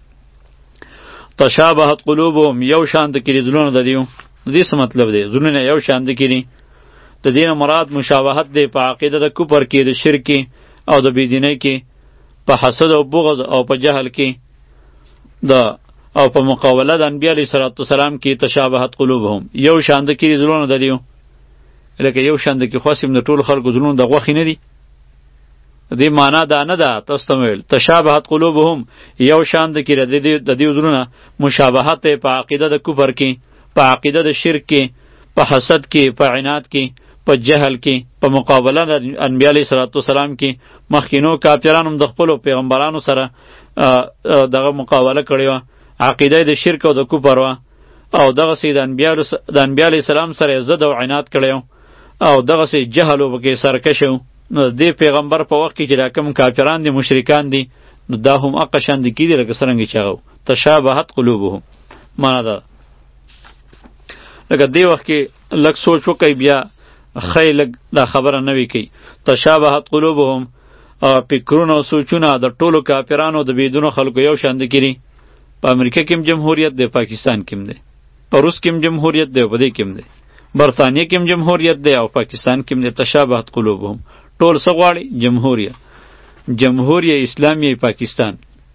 تشابهت قلوبهم یو شان د کړي زړونه د دیو د دې څه مطلب دی زړونه یو شان د کړي د دې مراد مشابهت دی په عقیده د کفر کې د شرک او د بيدینۍ کې په حسد او بغض او په جهل کې د او په مقابله د انبیاء علیه السلام کې تشابهت قلوبهم یو شان د کړي زړونه د دیو لکه یو شان د کې خاصم د ټول خلکو زړونه د غوښې نه دي. دې معنا دا نه ده تاسو ته ویل تشابهت قلوبهم یو شان د کې د دې زړونه مشابهت په عقیده د کفر کې په عقیده د شرک کې په حسد کې په عناد کې په جهل کې په مقابله د انبیاء علیه السلام کې مخکینو کافرانو د خپلو پیغمبرانو سره دغه مقابله کړې وه عقیده د شرک او د کفر وه او دغسې د انبیاء علیه السلام سره ضد او عناد کړی او دغسې جهل و پکې سرکش و. نو دې پیغمبر په وخت کې چې دا کوم کافران دي مشرکان دي نو دا هم هغه شان دي کېدي لکه څرنګه چې هغه تشابهت قلوبهم معنا ده. لکه دې وخت کې لږ سوچ وکئ بیا ښی لږ دا خبره نه وي کوي. تشابهت قلوبهم فکرونه او سوچونه د ټولو کافرانو د بېدونو خلکو یو شان دي کړي. په امریکا کې هم جمهوریت دی پاکستان کې هم دی په روس کې هم جمهوریت دی په دې کې هم دی برطانیه کې هم جمهوریت دی او پاکستان کې هم دی. تشابهت قلوبهم ټول څه غواړي جمهوریه جمهوریه اسلامی پاکستان.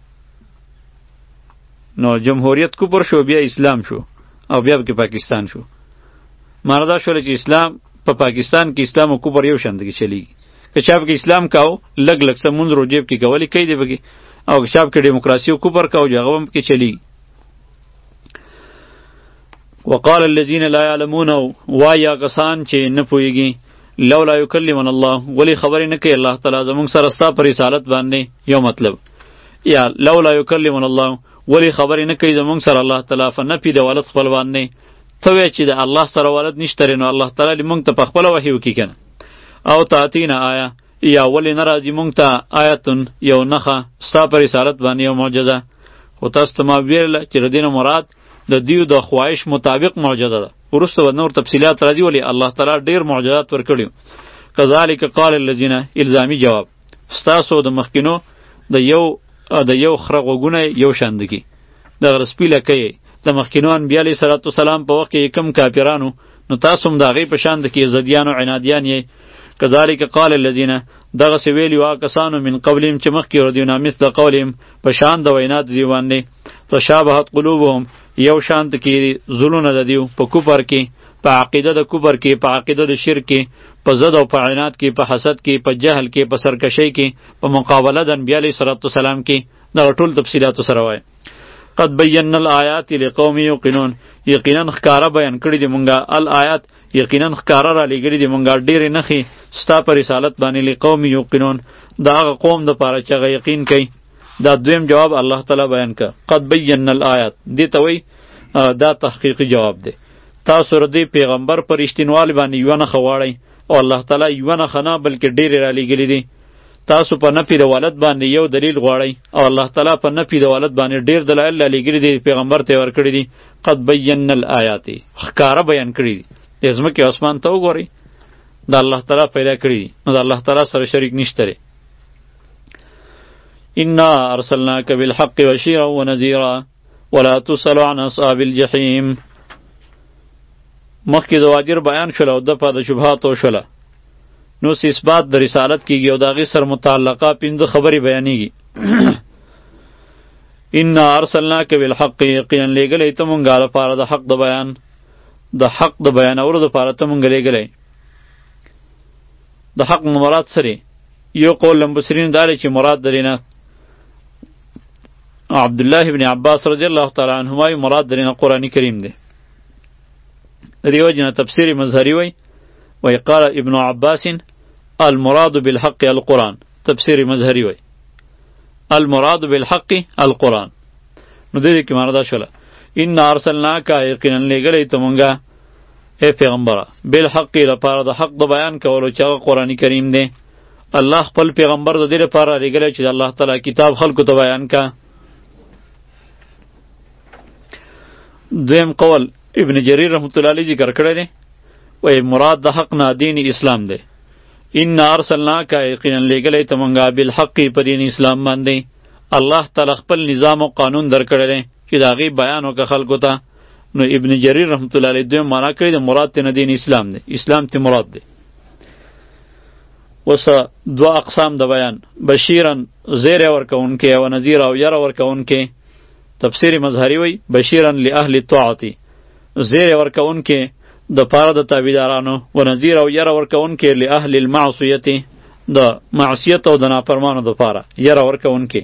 نو جمهوریت کفر شو بیا اسلام شو او بیا کې پاکستان شو. مردا شول چې اسلام په پا پاکستان کې اسلام او کفر یو شان دي چلیږي. که چا کې اسلام کاو لګ لګ سمون روجيب کې کولی کوي دی بګي او که چا کې دیموکراسي او کفر کاو هغه هم کې چلیږي. وقال الذين لا يعلمون وایا کسان چې نه پوهیږي لولا یکلمن الله ولی خبرې نه کوي الله تعالی زمونږ سره ستا پر رسالت باندې یو مطلب یا لولا یکلمن الله ولی خبرې نه کوي زمونږ سره الله تعالی فنفي د ولد خپل باندې ته وایې چې د الله سره ولد نشته نو الله تعالی موږ ته په خپله وحی وکړي که نه او تاتینا آیا یا ولی نراځي مونږ ته آیتون یو نښه ستا په رسالت باندې یو معجزه. خو تاسو ته ما ویله چې د دې نه مراد د دیو د خواهش مطابق معجزه ده. وروسته به نور تفصیلات راځي ولې الله تعالی ډیر معجزات ورکړي. کذالک قال الذین الزامی جواب ستاسو د مخکینو د یو د یو خره غوږونه یو شاندګي د غرسپی لکې د مخکینو انبیاء علیه صلوات و سلام په وخت کې کم کافرانو نو تاسو هم د هغې په شان د کې زدیان او عنادیان یې. کذالک قال الذین دغسې ویلي وه کسانو من قبلهم چې مخکې ور دیونه مثل قولهم په شان د وینا د دیو باندې تشابهت قلوبهم یو شان د کې زړونه د دیو په کفر کې په عقیده د کفر کې په عقیده د شرک کې په ضد او په عناد کې په حسد کې په جهل کې په سرکشۍ کې په مقابله د انبیاء علیه صلوات و سلام کې دغه ټول تفصیلاتو سره وایي. قد بینا الآیات لقوم یوقنون یقینا ښکاره بیان کړي دي مونږه الآیات یقینا ښکاره را لېږلي دي مونږه ډېرې نښې ستا په رسالت باندې لقوم یوقنون د هغه قوم دپاره چې هغه یقین کوي. دا دویم جواب الله تعالی بیان که قد بینا الآیات دې ته وایي دا تحقیقي جواب دی. تاسو د دې پیغمبر په رښتینوالي باندې یوه نښه غواړئ او الله تعالی یوه نښه نه بلکې ډېرې را لېږلي دي. تاسو په نفي د ولد باندې یو دلیل غواړئ او الله تعالی په نفي د ولد باندې ډیر دلایل را لېږلي دي پیغمبر ته یې ورکړي دي. قد بینا الآیات ښکاره بیان کړي دي. د ځمکې اسمان ته وګورئ د الله تعالی پیدا کړي دي نو د الله تعالی سره شریک نشته دی. انا ارسلناک بالحق بشیرا ونذیرا ولا تسأل عن اصحاب الجحیم. مخکې زواجر بیان شوله او دفعه د شبهاتو شوله نو سی اثبات د رسالت کیږي او د هغې سره متعلقه پنځه خبرې بیانېږي. انا ارسلناک بالحق یقینا لېږلی ته مونږه لپاره د حق د بیان د حق د بیانولو دپاره ته مونږ لېږلی. د حق مراد سره یو قول لمبصرین دا دی چې مراد درې نه عبدالله ابن عباس رضی الله تعالی عنهما مراد درې نه قرآن کریم دی. د دې وجې نه تفسیر مظهري وی وی قال ابن عباس المراد بالحق القرآن. تفسیر مظهری وی المراد بالحق القرآن. نو دې کې معنا دا شوله ان ارسلناک یقینا لېږلی ته مونږه ای پیغمبره بالحق لپاره د حق د بیان کولو چې هغه قرآن کریم دی. الله خپل پیغمبر د دې لپاره لېږلی چې د الله تعالی کتاب خلکو ته بیان کا. دویم قول ابن جریر رحمت الله علیه ذکر کړی دی وی مراد د حق نه دین اسلام دی. ان ارسلناک یقینا لېږلی ته مونږه بالحق په دین اسلام باندې الله تعالی خپل نظام او قانون درکړی دی چې د هغې بیان وکړه خلکو ته. نو ابن جریر رحمت الله علیه دویم معنا کړی د مراد ته نه دین اسلام دی. اسلام ته مراد دی. اوس دوه اقسام د بیان بشیرا زیر ورکوونکی او نذیر او یره ورکوونکی. تفسیر مظهری وی بشیرا لاهل الطاعة زیر ورکوونکی د پاره د تابعدارانو و نذیر او یره ورکوونکی لاهل المعصیت د معصیت او د نافرمانو د پاره یره ورکوونکی.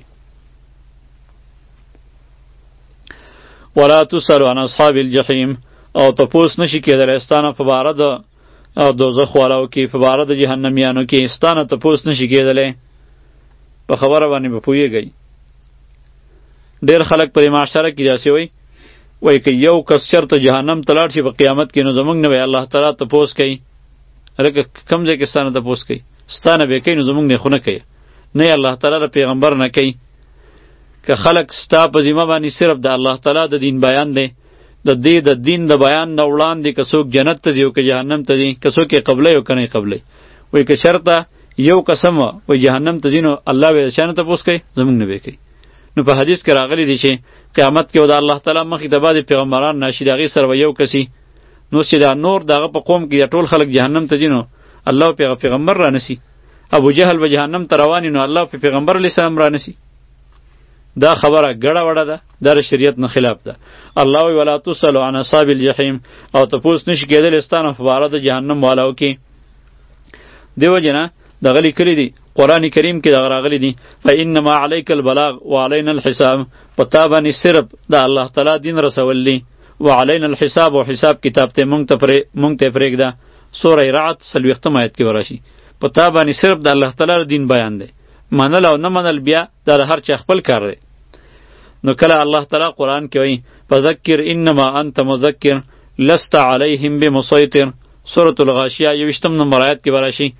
ولا تسأل عن اصحاب الجحیم او تپوس نشي کېدلی ستانه په باره د دوزخ والاو کې په باره د جهنمیانو کې ستانه تپوس نشي کېدلی. په خبره باندې به پوهېږئ. ډېر خلک په دې معاشره کې داسې وایي وایي که یو کس چېرته جهنم ته لاړ شي په قیامت کې نو زموږ نه به الله تعالی تپوس کوي. هلکه کوم ځای کې ستا نه تپوس کوي؟ ستا نه به کوي نو زموږ نه خو نه کوي. نه یې الله تعالی د پیغمبر نه کوي. که خلک ستا په ذمه باندې صرف د الله تعالی د دین بیان دی د دې د دین د بیان نه وړاندې که څوک جنت ته ځي او که جهنم ته ځي که څوک یې قبلوي او که نه یې قبلوي وایي که چېرته یو قسم وایي جهنم ته ځي نو الله به د چا نه تپوس کوي؟ زموږ نه به کوي. نو په حدیث کې راغلی دی چې قیامت کې د الله تعالی مخې ته بعضې پیغمبران راشي د هغې سره به یو کسي نو چې دا نور د هغه په قوم کې ټول خلک جهنم ته ځي نو الله په پیغمبر رانسي. ابو جهل به جهنم ته روان نو الله په پیغمبر علیه السلام رانسي. دا خبره ګډه وډه ده. دا د شریعت نه خلاف ده. الله وی ولا تسأل عن اصحاب الجحیم او تپوس نشي کېدلی ستانه په باره د جهنم والاو کې. دې وجې نه دغه لیکلي دي قرآن کریم کې دغه راغلی دي فانما علیک البلاغ وعلینا الحساب. په تا باندې صرف د الله تعالی دین رسول دی وعلینا الحساب او حساب کتاب ته مونږ ته پرې مونږ ته پرېږده. سوره رعد څلوېښتم آیت کې به راشي. په تا باندې صرف د الله تعالی دین بیان دی. منل او نه منل بیا دا د هر چا خپل کار دی. نو کله الله تعالی قرآن کې وایي فذکر انما انت مذکر لست علیهم بمسیطر. سورة الغاشیه یویشتم نمبر آیت کې به راشي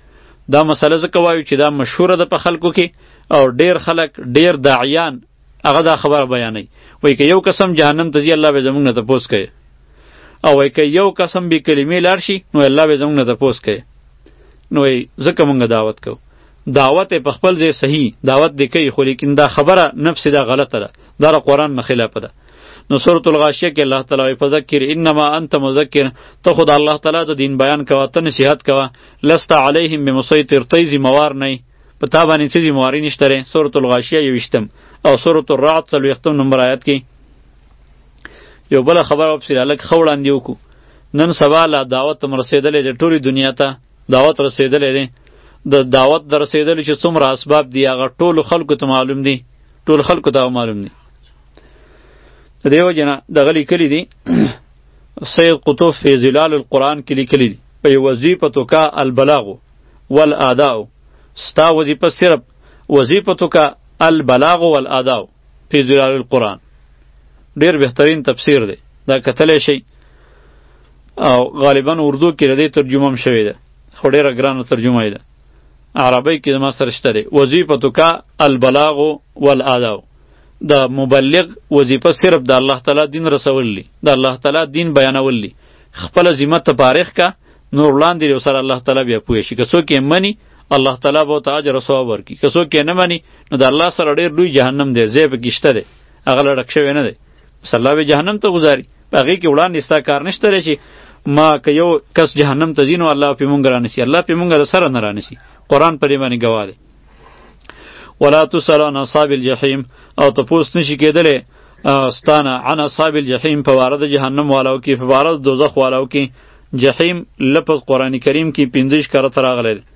دا مسله ځکه وایو چې دا مشهوره ده په خلکو کې او ډیر خلک ډیر داعیان هغه دا خبر بیانوي وایي که یو قسم جهنم ته ځي الله به زموږ نه تپوس کوي او وایي که یو قسم بې کلمې لاړ شي نو الله به زموږ نه تپوس کوي نو وایي ځکه موږ دعوت کوو دعوت په خپل ځای صحیح دعوت دی کوي خو لیکن دا خبره نفس دا غلطه ده دا د قرآن نه خلافه ده نو سورة الغاشیه کې الله تعالی فذکر انما انت مذکر ته خود الله تعالی د دین بیان کوه ته نصیحت کوه لست علیهم بمسیطر ته ذمہوار نه په تا باندې څه ذمہواری نشته ره سورة الغاشیه یویشتم او سورة الرعد څلوېښتم نمبر آیت کې یو بل خبر او پسې الګ خوړاندې وکړو نن سبا لا دعوت تم رسیدلې د ټولې دنیا ته دعوت رسیدلې ده د دعوت در رسیدلې چې څومره اسباب دي هغه ټول خلکو ته معلوم دي ټول خلکو ته معلوم دي دیو جنا دغه لیکلی دي سید قطب فی ظلال القرآن کې لیکلی دي په وظیفتک البلاغ والاداء ستا وظیفه صرف وظیفتک البلاغ والاداء فی ظلال القرآن ډیر بهترین تفسیر دی دا کتلی شي او غالبا اردو کې ردی ترجمه هم شوی ده خو ډیره ګرانه ترجمه ده عربی کې ما سره شته دی وظیفتک البلاغ والاداء د مبلغ وظیفه صرف د الله تعالی دین رسول لی د الله تعالی دین بیانول لی خپل ذمه ته فارغ کا نور لاندې یو سره الله تعالی بیا پوه شي که څوک یې مني الله تعالی به ته اجر او ثواب ورکړي که څوک یې نه مني نو د الله سره ډیر لوی جهنم دی ځای پکې شته دی هغه لړک شوی نه دی بس الله به جهنم ته گذاري هغې کې وړاندې ستا کار نشته دی چې ما که یو کس جهنم ته ځي نو الله پې مونږ رانیسي الله پې مونږ د سره نه رانیسي قرآن په دې باندې ګواه دی ولا تسأل عن اصحاب الجحیم او تپوس نشي کېدلی ستانه عن اصحاب الجحیم په باره د جهنم والاو کې په باره د دوزخ والاو کې جحیم لفظ قرآن کریم کې پنځه کرته راغلی دی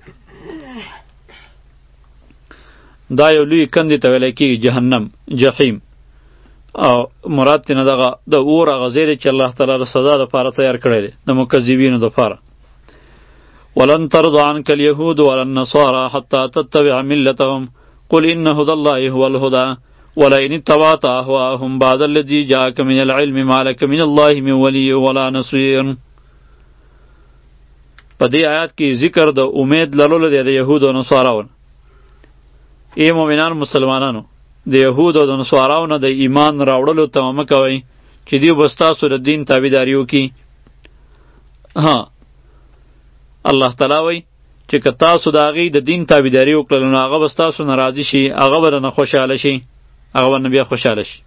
دا یو لوی کندې ته ویلی کېږي جهنم جحیم او مراد ترنه دغه د اور هغه ځای دی چې الله تعالی د سزا دپاره تیار کړی دی د مکذبینو دپاره ولن ترضى عنك اليهود ولا النصارى حتى تتبع ملتهم قل إن هدى الله هو الهدى ولئن اتبعت أهواءهم بعد الذي جاءك من العلم ما لك من الله من ولي ولا نصير په دې آیات کې ذکر د امید لرلو دی د یهودو او نصاراو ای مؤمنان مسلمانانو د یهودو او د نصاراو نه د ایمان راوړلو ته مه کوئ چې دوی به ستاسو د دین تابعداري وکړي ها الله تعالی وایي چې که تاسو د هغې د دین تابعداري وکړل نو هغه به ستاسو نه راضي شي هغه به درنه خوشحاله شي هغه به نه بیا خوشحاله شي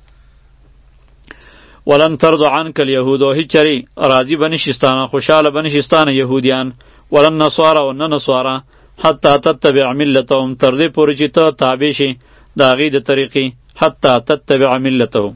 ولن ترضى عنك اليهود او هیڅ چرې راضي به نشي ستانه خوشحاله به نشي ستانه یهودیان ولن نصارى او نه نصارا حتی تتبع ملتهم تر دې پورې چې ته تابع شي د هغې د طریقې حتی تتبع ملتهم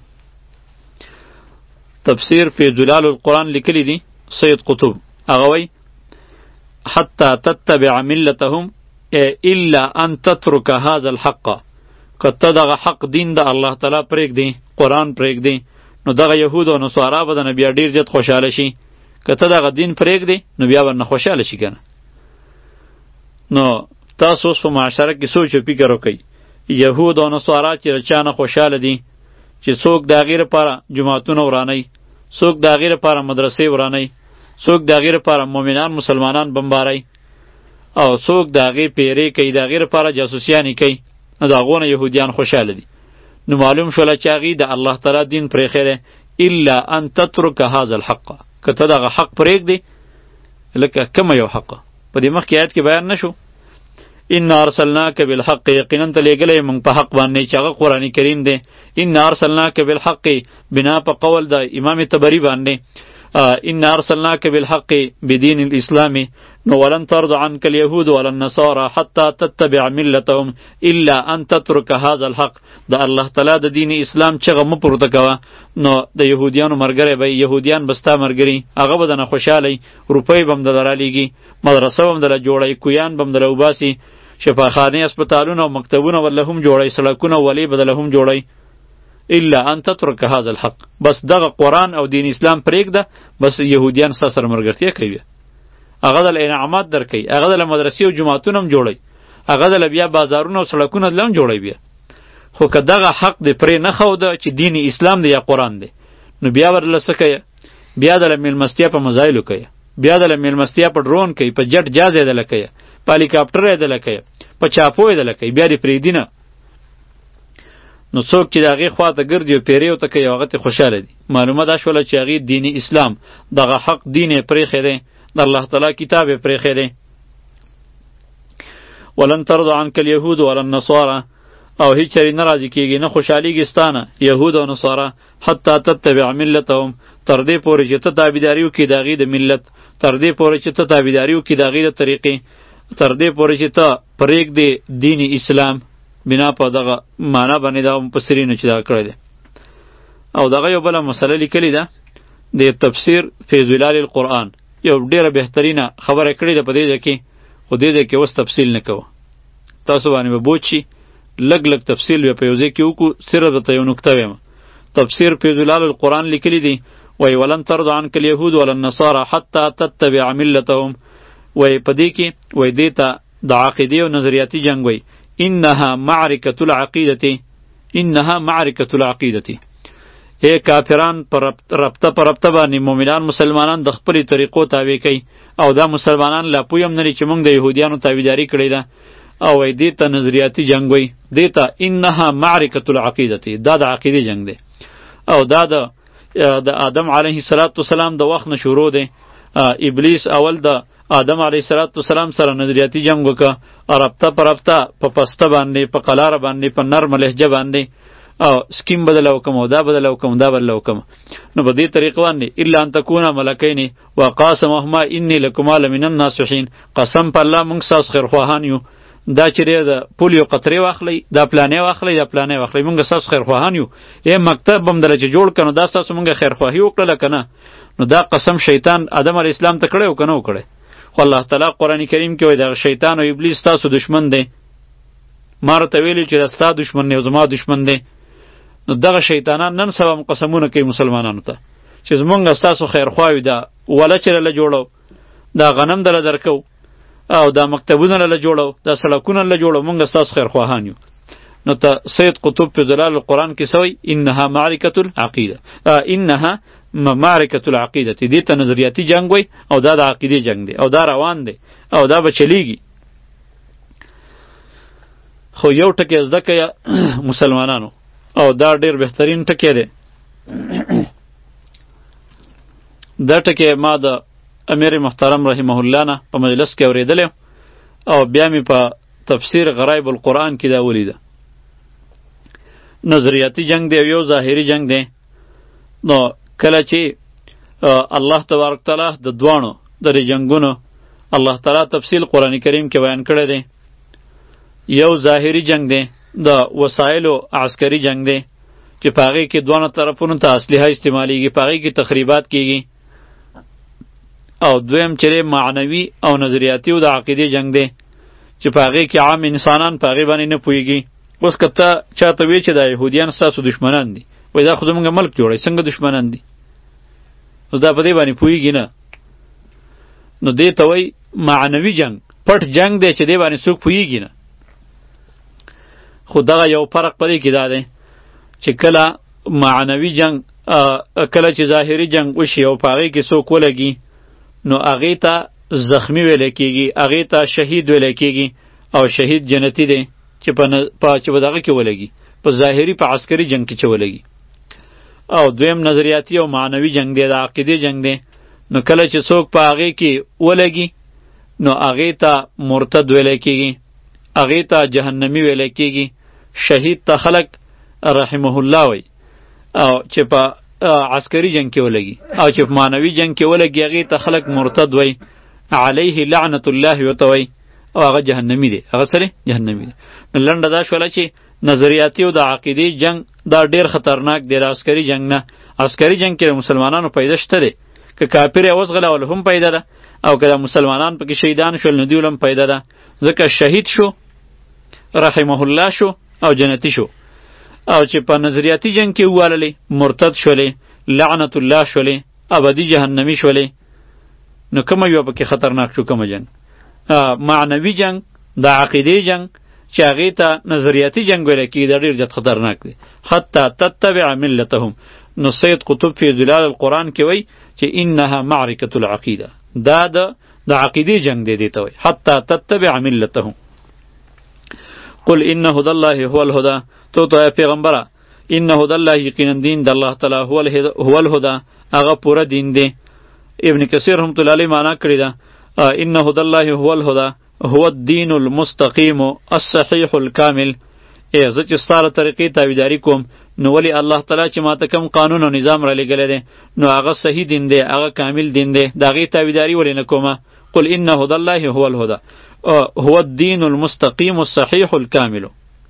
تفسیر فی ظلال القرآن لیکلی دی سید قطب هغه وایي حتى تتبع ملتهم الا ان تترك هذا الحق کته دغه حق دین د الله تعالی پرېږ دی قرآن پرېږ دی نو دغه یهود او نصارا به د نه بیا ډېر زیات خوشحاله شي کته دغه دین پرېږ دی نو بیا به نه خوشحاله شي که نه نو تاسو اوس په معاشره کې سوچ او فکر وکئ یهود او نصارا چې له چا نه خوشحاله دي چې څوک د هغې لپاره جوماتونه ورانوي څوک د هغې لپاره مدرسې ورانوي څوک د هغې لپاره مؤمنان مسلمانان بمبارئ او څوک د هغې پیرې کوي د هغې لپاره جاسوسیانې کوي نو د هغو نه یهودیان خوشحاله دي نو معلوم شوله چې هغې د الله تعالی دین پرېښی دی الا ان تترک هذا الحق که ته دغه حق پرېږدې لکه کومه یو حق په دې مخکې آیت کې بیان نه شو ان ارسلناک بالحق یقینا ته لیږلی موږ په حق باندې چې هغه قرآن کریم دی ان ارسلناک بالحق بنا په قول د امام طبري باندې ان ارسلناک بالحق بدین الاسلام نو ولن ترضى عنك اليهود ولا النصارى حتى تتبع ملتهم الا ان تترك هذا الحق د الله تعالی د دین اسلام چغه م پورته کوه نو د یهودیانو مرګره به یهودیان بستا مرګري هغه به نه خوشاله روپۍ بم د درالیږي مدرسه بم د جوړی کویان بم د وباسي شفاخانه هسپتالونه او مکتبونه ولهم جوړی سړکونه ولی بدلهم جوړی الا ان تترك هذا الحق بس دغه قرآن او دین اسلام پرېږده بس یهودیان ستا سره ملګرتیا کوي هغه دله انعامات درکوي هغه دله مدرسې او جوماتونه هم جوړوي هغه دله بیا بازارونه او سړکونه دله هم جوړوي بیا خو که دغه حق دې پرې نه ښوده چې دین اسلام دی یا قرآن دی نو بیا ورله څه کوي بیا دله میلمستیا په مزایلو کوي بیا دله میلمستیا په ډرون کوي په جټ جاز یې دله کوي په هلیکاپټر یې دله کوي، په چاپو یې دله کوي، بیا دې پرېږدي نه. نو څوک چې د هغې خواته ګرځي او پیرې ورته کوي هغه ترې خوشحاله دي. معلومه دا شوله چې هغې دین اسلام دغه حق دین یې پرېښی دی، د الله تعالی کتاب یې پرېښی دی. ولن ترضى عنك اليهود ولا النصارى، او هیڅ چری نه راضي کېږي نه خوشحالېږي ستانه یهود او نصارا حتی تتبع ملتهم، تر دې پورې چې ته تابعداري وکړې د هغې د ملت، تر دې پورې چې ته تابعداري وکړې د هغې د طریقې، تر دې پورې چې ته پرېږدې دین اسلام. بنا په دغه معنا باندې دغه مفسرینو چې دا کړی دی. او دغه یو بله مسله لیکلې ده د تفسیر فی ظلال القرآن، یو ډېره بهترینه خبره کړې ده په دې ځای کې، خو دې ځای کې اوس تفصیل نه کوه، تاسو باندې به بوج شي. لږ لږ تفصیل بیا په یو ځای کې وکړو، صرف درته یو نکته وایم. تفسیر فی ظلال القرآن لیکلی دی وایي ولن ترضى عنك اليهود ولا النصارى حتى تتبع ملتهم. وایي په دې کې وایي دې ته د عقیدې او نظریاتي جنګ وایي انها معرکة العقیدة، انها معرکة العقیدة. ای کافران پر ربطه پر ربطه باندې مؤمنان مسلمانان د خپلې طریقو تابع کوي، او دا مسلمانان لا پوی هم نه لري چې موږ د یهودیانو تابعداري کړې ده. او وایي دې ته نظریاتي جنګ وایي، دې ته انها معرکة العقیدة، دا د عقیدې جنګ دی. او دا د د آدم علیه السلام د وخت نه شروع دی. ابلیس اول د آدم علیه السلام سره نظریاتي جنگ وکړه، ربطه په ربطه په پسته باندې، په قلاره باندې، په نرمه لهجه باندې، او سکیم بدله وکم او دا بدله وکم دا بدله وکم. نو په دې طریقه باندې الا ان تکونا ملکین وقاسمهما انی لکما لمن الناصحین، قسم په الله موږ ستاسو خیرخواهان یو. دا چې د پولیو قطرې واخلی، دا پلانې واخلی، دا پلانې واخلی، موږ ستاسو خیرخواهان یو. ای مکتب هم دله چې جوړ کړو دا ستاسو موږ خیرخواهي وکړله که نه؟ نو دا قسم شیطان آدم علیه السلام ته کړی و که نه و کړی؟ خو الله تعالی قرآن کریم کې وایي دغه شیطان او ابلیس ستاسو دشمن دی. ما راته ویلي چې دا ستا دشمن دی او زما دشمن دی. نو دغه شیطانان نن سبا هم قسمونه کوي مسلمانانو ته چې زمونږ ستاسو خیرخوا وي، دا وله چې له جوړو، دا غنم دله درکو، او دا مکتبونه له جوړو، دا سړکونه له جوړو، مونږ ستاسو خیرخواهان یو. نو ته سید قطب په ظلال القرآن کې سوی انها معرکة العقیده، انها معرکة العقیده، دې ته نظریاتي جنگ وای، او دا د عقیدې جنگ دی، او دا روان دی، او دا به چلیږي. خو یو ټکی زده کړه مسلمانانو، او دا ډیر بهترین ټکی دی. دا ټکی ما د امیر محترم رحمه الله نه په مجلس کې اورېدلی، او بیا مې په تفسیر غرایب القرآن کې دا ولیده. نظریاتي جنگ دی او یو ظاهري جنگ دی. نو کله چې الله تبارک تعالی د دوانو د جنگونو الله تعالی تفصیل قرآن کریم کې بیان کړی دی. یو ظاهري جنگ دی، د وسایلو عسکري جنگ دی چې په هغې کې دوانو طرفونو ته اسلحه استعمالیږي، په هغې کې تخریبات کیږي. او دویم چې معنوي او نظریاتي او د عقیدې جنگ دی چې په هغې کې عام انسانان په هغې باندې نه پوهېږي. اوس که ته چاته وایې چې دا یهودیان ستاسو دشمنان دي، وایي دا خو زموږ ملک جوړوي، څنګه دشمنان دي؟ نو دا په دې باندې پوهېږي نه. نو دې ته وایي معنوي جنگ، پټ جنگ دی چې دې باندې څوک پوهېږي نه. خو دغه یو فرق په دې کې دا دی چې کله معنوي جنگ، کله چې ظاهري جنگ وشي او په هغې کې څوک ولګي، نو هغې ته زخمی ویلی کېږي، هغې ته شهید ویلی کېږي، او شهید جنتی دی چې په چې په دغه کې ولګي، په ظاهري په عسکري جنگ کې چې ولګي. او دویم نظریاتي او معنوي جنگ دی، د عقیدې جنگ دی. نو کله چې څوک په هغې کې ولګي، نو هغې ته مرتد ویلی کېږي، هغې ته جهنمی ویلی کېږي. شهید ته خلق رحمه الله وی، او چې په عسکري جنگ کې ولګي، او چې په معنوي جنگ کې ولګي هغې ته خلق مرتد وی، علیه لعنت الله ورته وی، او هغه جهنمی دی، هغه سره جهنمی دی. نو لنډه دا شوله چې نظریاتي او د عقیدې جنگ دا ډیر خطرناک دی د عسکري جنگ نه. عسکري جنگ کې مسلمانانو پیدا شته دی، که کافر یې وزغلول هم پیدا ده، او که د مسلمانان پکې شهیدان شول نو دیول هم پیدا ده، ځکه شهید شو، رحمه الله شو، او جنتی شو. او چې په نظریاتي جنگ کې وواللې، مرتد شولې، لعنت الله شولې، ابدي جهنمی شولې، نو کومه یوه پکې خطرناک شو؟ کومه جنگ؟ معنوي جنگ، د عقیدې جنگ چې هغې ته نظریاتي جنگ ویلی کېږي، دا ډېر زیات خطرناک دی. حتی تتبع ملتهم. نو سید قطب فی ظلال القرآن کې وایي چې انها معرکة العقیده، دا د د عقیدې جنگ دی دیته وای حتی تتبع ملتهم. قل ان هدى الله هو الهدى، تو تو پیغمبره ان هدى الله یقینا دین د الله تعالی هو الهدى هو الهدى هغه پورا دین دی. ابن کثیر رحمت الله علیه معنا کړی دا ان هدى الله هو الهدى هو الدین المستقیم الصحیح الکامل. ای زه چې ستاره طریقې تابعداري کوم نو ولی الله تعالی چې ماته کوم قانون او نظام را لګلی دی نو هغه صحیح دین دی، هغه کامل دین دی، د هغې تابعداري ولې نه کومه؟ قل ان هدى الله هو الهدى هو الدین المستقیم الصحیح الکامل.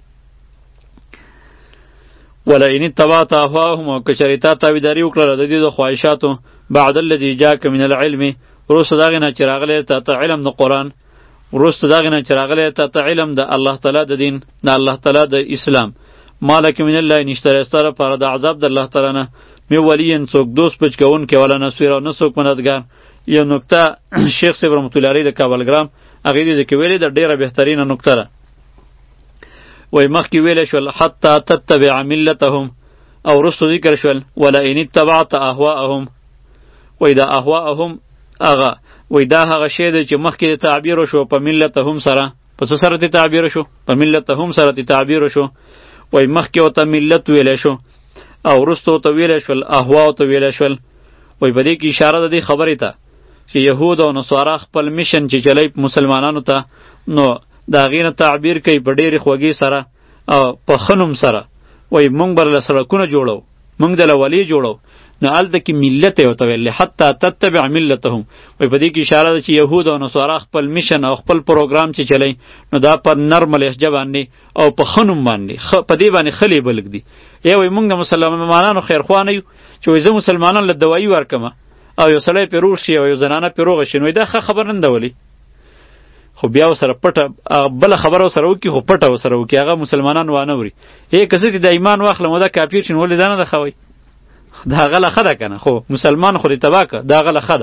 ولئن اتبعت اهواهم، او که چېرې تا تابعداري وکړله د دې د خواهشاتو بعد الذي جاءك من العلم، وروسته د هغې نه چې راغلی تا ته علم د قرآن، وروسته د هغې نه چې راغلی تا ته علم د الله تعالی د دین، د الله تعالی د اسلام، مالک من الله نشته ستا لپاره د عذاب د الله تعالی نه مې ولین څوک دوست پچ کوونکی ولا نصیر او نه څوک مددګار. یو نکته شیخ صاحب رحمت الله علیه د کابلګرام هغې دې کې ویلې ده ډېره بهترینه نکته ده. وای مخکې ویلی شول حتی تتبع ملتهم، او وروسته ذکر شول ولئن اتبعت اهواءهم. وای دا اهواءهم هغه وای دا هغه شی دی چې مخکې د تعبیر شو په ملتهم سره. په څه سره دې تعبیر شو؟ په ملتهم سره دې تعبیر شو. وای مخکې ورته ملت ویلی شو او وروسته ورته ویلی شول اهوا ورته ویلی شول. وای په دې کې اشاره ده دې خبرې ته چې یهود او نصارا خپل میشن چې چلی مسلمانانو ته نو د هغې نه تعبیر کوي په ډېرې خوږې سره او په ښه نوم سره. وایي موږ به له سړکونه جوړو، موږ دله ولې جوړو، نو هلته کې ملت یې ورته ویل حتی تتبع ملتهم. وایي په دې کې اشاره ده چې یهود او نصارا خپل میشن او خپل پروګرام چې چلی نو دا په نرمه لهجه باندې او په ښه نوم باندې په دې باندې ښه لیبل ږدي. یا وایي موږ د مسلمانانو خیرخوا نه یو چې وایي زه مسلمانانو له دوایي ورکمه او یو سړی پې روغ شي او یو زنانه پې روغه شي نو دا ښه خبر نه ده ولې. خو بیا ورسره پټه بله خبره ورسره وکړي خو پټه ورسره وکړي هغه مسلمانان وانه وري. ای که زه دې د ایمان واخلم او دا کافر شي نو ولې دا نه ده ښه وایي؟ دا هغه له ښه ده که نه؟ خو مسلمان خو دې تباه که دا هغه له ښه ده.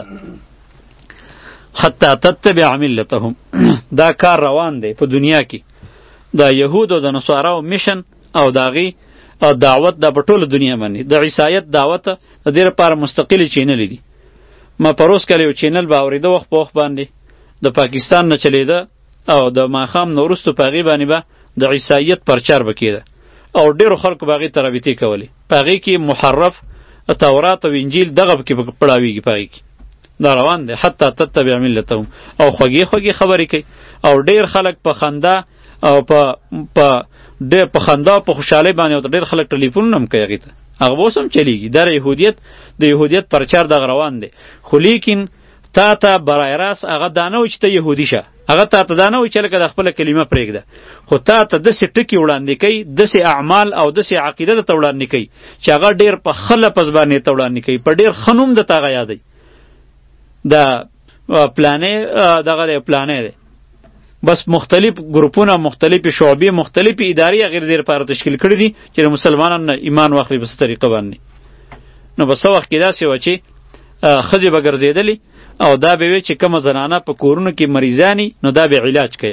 حتی تتبع ملتهم دا کار روان دی په دنیا کې د یهود او د نصاراو میشن او د هغې او دعوت دا په ټوله دنیا باندې د عیسایت دعوت د دې لپاره مستقلې چینلې دي. ما پروس کله یو چینل به اورېده وخت په وخت باندې د پاکستان نه چلیده او د ماښام نه وروسته په هغې باندې به د عیسایت پرچار به کېده او ډېرو خلکو به هغې ته رابطې کولې. په هغې کې محرف تورات او انجیل دغه پکې پړاویږي په هغې کې دا روان دی. حتی تتبع ملتهم او خوږې خوږې خبرې کوي او ډېر خلک په خندا او په په ډېر په خندا او په خوشحالۍ باندې او ډېر خلک ټلیفونونه هم کوي هغې ته، هغه به اوس هم چلیږي. دا یهودیت د یهودیت پرچار دغه روان دی. خو لیکن تا ته برای راست هغه دا نه وي چې ته یهودي شه، هغه تا ته دا نه وي چې لکه د خپله کلمه پرېږده، خو تا ته داسې ټکي وړاندې کوي، داسې اعمال او داسې عقیده درته وړاندې کوي چې هغه ډېر په ښه لفظ باندې ته وړاندې کوي، په ډېر ښه نوم درته هغه یادوي. دا پلانې دغه دی پلانې دی بس مختلف ګروپونه مختلفې شعبې مختلفې ادارې هغې دې لپاره تشکیل کړي دي چې د مسلمانانو نه ایمان واخلي په څه طریقه باندې. نو په څه وخت کې داسې وه چې ښځې به ګرځېدلې او دا به وی چې کومه زنانه په کورونو کې مریضانی نو دا به علاج کوي.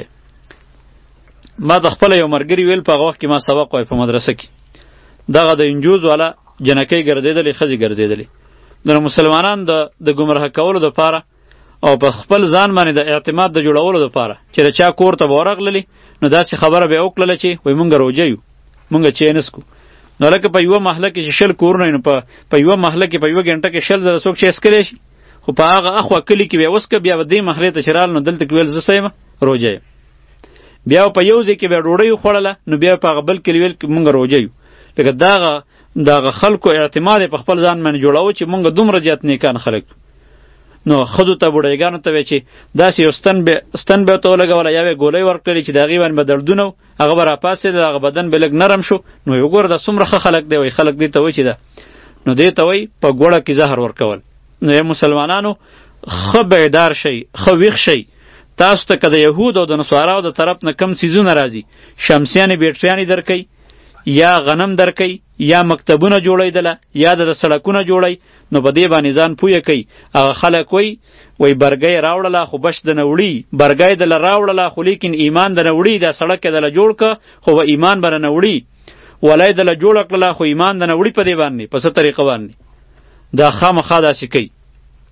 ما د خپل یو مرګري ویل په هغه وخت کې ما سبق وای په مدرسه کې دغه د انجوز والا جنکۍ ګرځېدلې ښځې ګرځېدلې د مسلمانان د د ګمراه کولو دپاره او په خپل ځان باندې د اعتماد د جوړولو دپاره چې د چا کور ته به ورغللې نو داسې خبره به یې وکړله چې وایي مونږ روژه یو مونږ چای نه څکو. نو لکه په یوه محله کې چې شل کورونه وي نو په په یوه محله کې په یوه ګنټه کې شل زره څوک چای څکلی شي، خو په هغه اخوا کلي کې بیا وڅکه بیا به دې محلې ته چې رال نو دلته کې ویل زه څه یم روژه یم. بیا په یو ځای کې بیا ډوډۍ وخوړله نو بیا په هغه بل کلي ویل مونږ روژه یو. لکه دغه دغه خلکو اعتماد په خپل ځان باندې جوړاوه چې مونږ دومره زیات نیکان خلک. نو ښځو ته بوډایګانو ته وی چې داسې یو ستن به ستن به ورته ولګوله یا به یې ګولۍ ورکړلې چې د هغې باندې به دردونه و هغه به راپاڅېده هغه بدن به لږ نرم شو. نو یې وګوره دا څومره ښه خلک دی وایي خلک دې ته وایي چې ده نو دې ته وایي په ګوړه کې زهر ورکول. نو ای مسلمانانو ښه بیدار شئ، ښه ویښ شئ. تاسو ته که د یهود او د نصاراو د طرف نه کم څیزونه راځي شمسیانې بیټریانې درکوي یا غنم درکوي یا مکتبونه جوړېدله یا د سړکونه جوړی نو په دې باندې ځان پویه کوي. هغه خلک وایي وایي برګۍ راوړله خو بش دنه وړي، برګۍ دله راوړله خو لیکن ایمان دنه وړي، دا سړک یې دله جوړ که خو به ایمان به نه وړي، ولی دله جوړه کړله خو ایمان دنه وړي په دې باندې په څه طریقه باندې دا خامخا داسې کوي.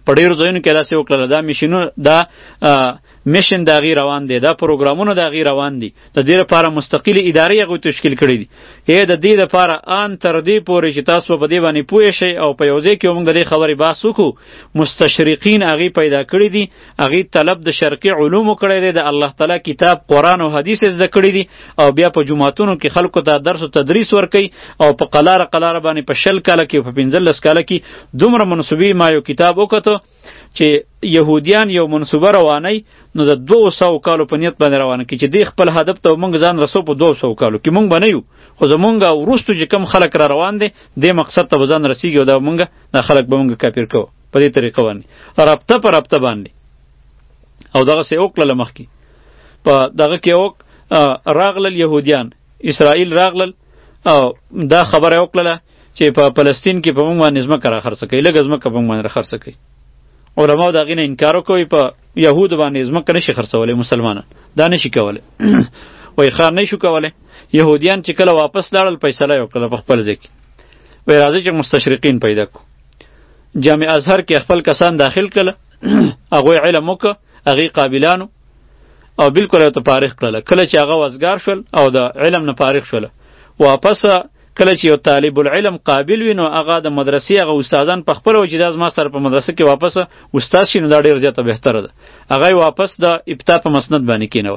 په ډېرو ځایونو کې داسې وکړله. دا میشنونه دا میشن د هغې روان دی، دا پروګرامونه د هغې روان دي، د دې لپاره مستقلې ادارې هغوی تشکیل کړي دي. ای د دې لپاره ان تر دې پورې چې تاسو په دې باندې پوه شئ او په یو ځای کې موږ د دې خبرې بحث وکړو، مستشرقین هغې پیدا کړي دي، هغې طلب د شرقي علومو کړی دی، د الله تعالی کتاب قرآن او حدیث یې زده کړي دي، او بیا په جوماتونو کې خلکو ته درس و تدریس ورکوي، او په قلاره قلاره باندې په شل کاله کې او په پنځلس کاله کې دومره منصوبې. ما یو کتاب وکتو چې یهودیان یو منصوبه رواني، نو د دوه سوو کالو په نیت باندې روانه کړي چې دې خپل هدف ته موږ ځان رسو په دوه سوو کالو کې. موږ به نه یو، خو زمونږ وروستو چې کم خلک را روان دي دې مقصد ته به ځان رسېږي، او دا موږ دا خلک به موږ کافر کوو په دې طریقه باندې، رابطه په رابطه باندې. او دغسې وکړله مخکې په دغه کې وک راغلل یهودیان، اسرائیل راغلل، او دا خبره وکړله چې په فلسطین کې په موږ باندې ځمکه را خرڅه کوي، لږه ځمکه په موږ باندې را خرڅه کوي. علماو د هغې نه انکار وکوي، په یهودو باندې ځمکه نشي خرڅولی مسلمانان، دا نشي کولی. وایي ښار نه شو کولی. یهودیان چې کله واپس لاړل فیصله یې وکړله په خپل ځای کې، وایي راځئ چې مستشرقین پیدا کړو. جامع ازهر کې خپل کسان داخل کړله، هغوی علم وکړه، هغې قابلانو، او بالکل یې ورته فارغ کړله. کله چې هغه وزګار شول او د علم نه فارغ شوله، واپس کله چې یو طالب العلم قابل وي نو هغه د مدرسې هغه استادان په خپله وایي چې دا زما سره په مدرسه کې واپس استاد شي، نو دا ډېر زیاته بهتره ده. هغه یې واپس د ابتدا په مسند باندې کېنول،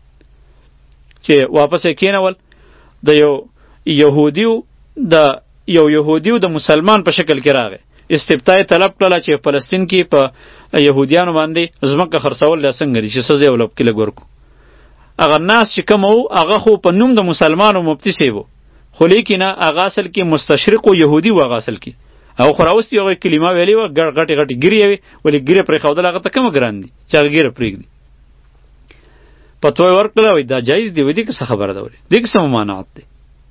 چې واپس یې کېنول د یو یهودیو د یو یهودیو د مسلمان په شکل کې راغی. استبتا یې طلب کړله چې فلسطین کې په یهودیانو باندې ځمکه خرڅول دا څنګه دي چې څه ځای ولب کې لږ ورکړو. هغه ناس چې کوم وو هغه خو په نوم د مسلمان و مفتي صاحب و، خو لیکنه هغه اصل کې مستشرق و یهودي و. هغه اصل کې هغه خو راوستي هغه کلمه ویلې وه، غټې غټې ګیرې یې وې، ولې ګیرې پرېښودل هغه ته کومه ګران دي چې هغه ګیره پرېږدي. فتوا یې ورکړله، وایي دا جایز دی، وایي دې که څه خبره ده، ولې دې که څه ممانعت دی.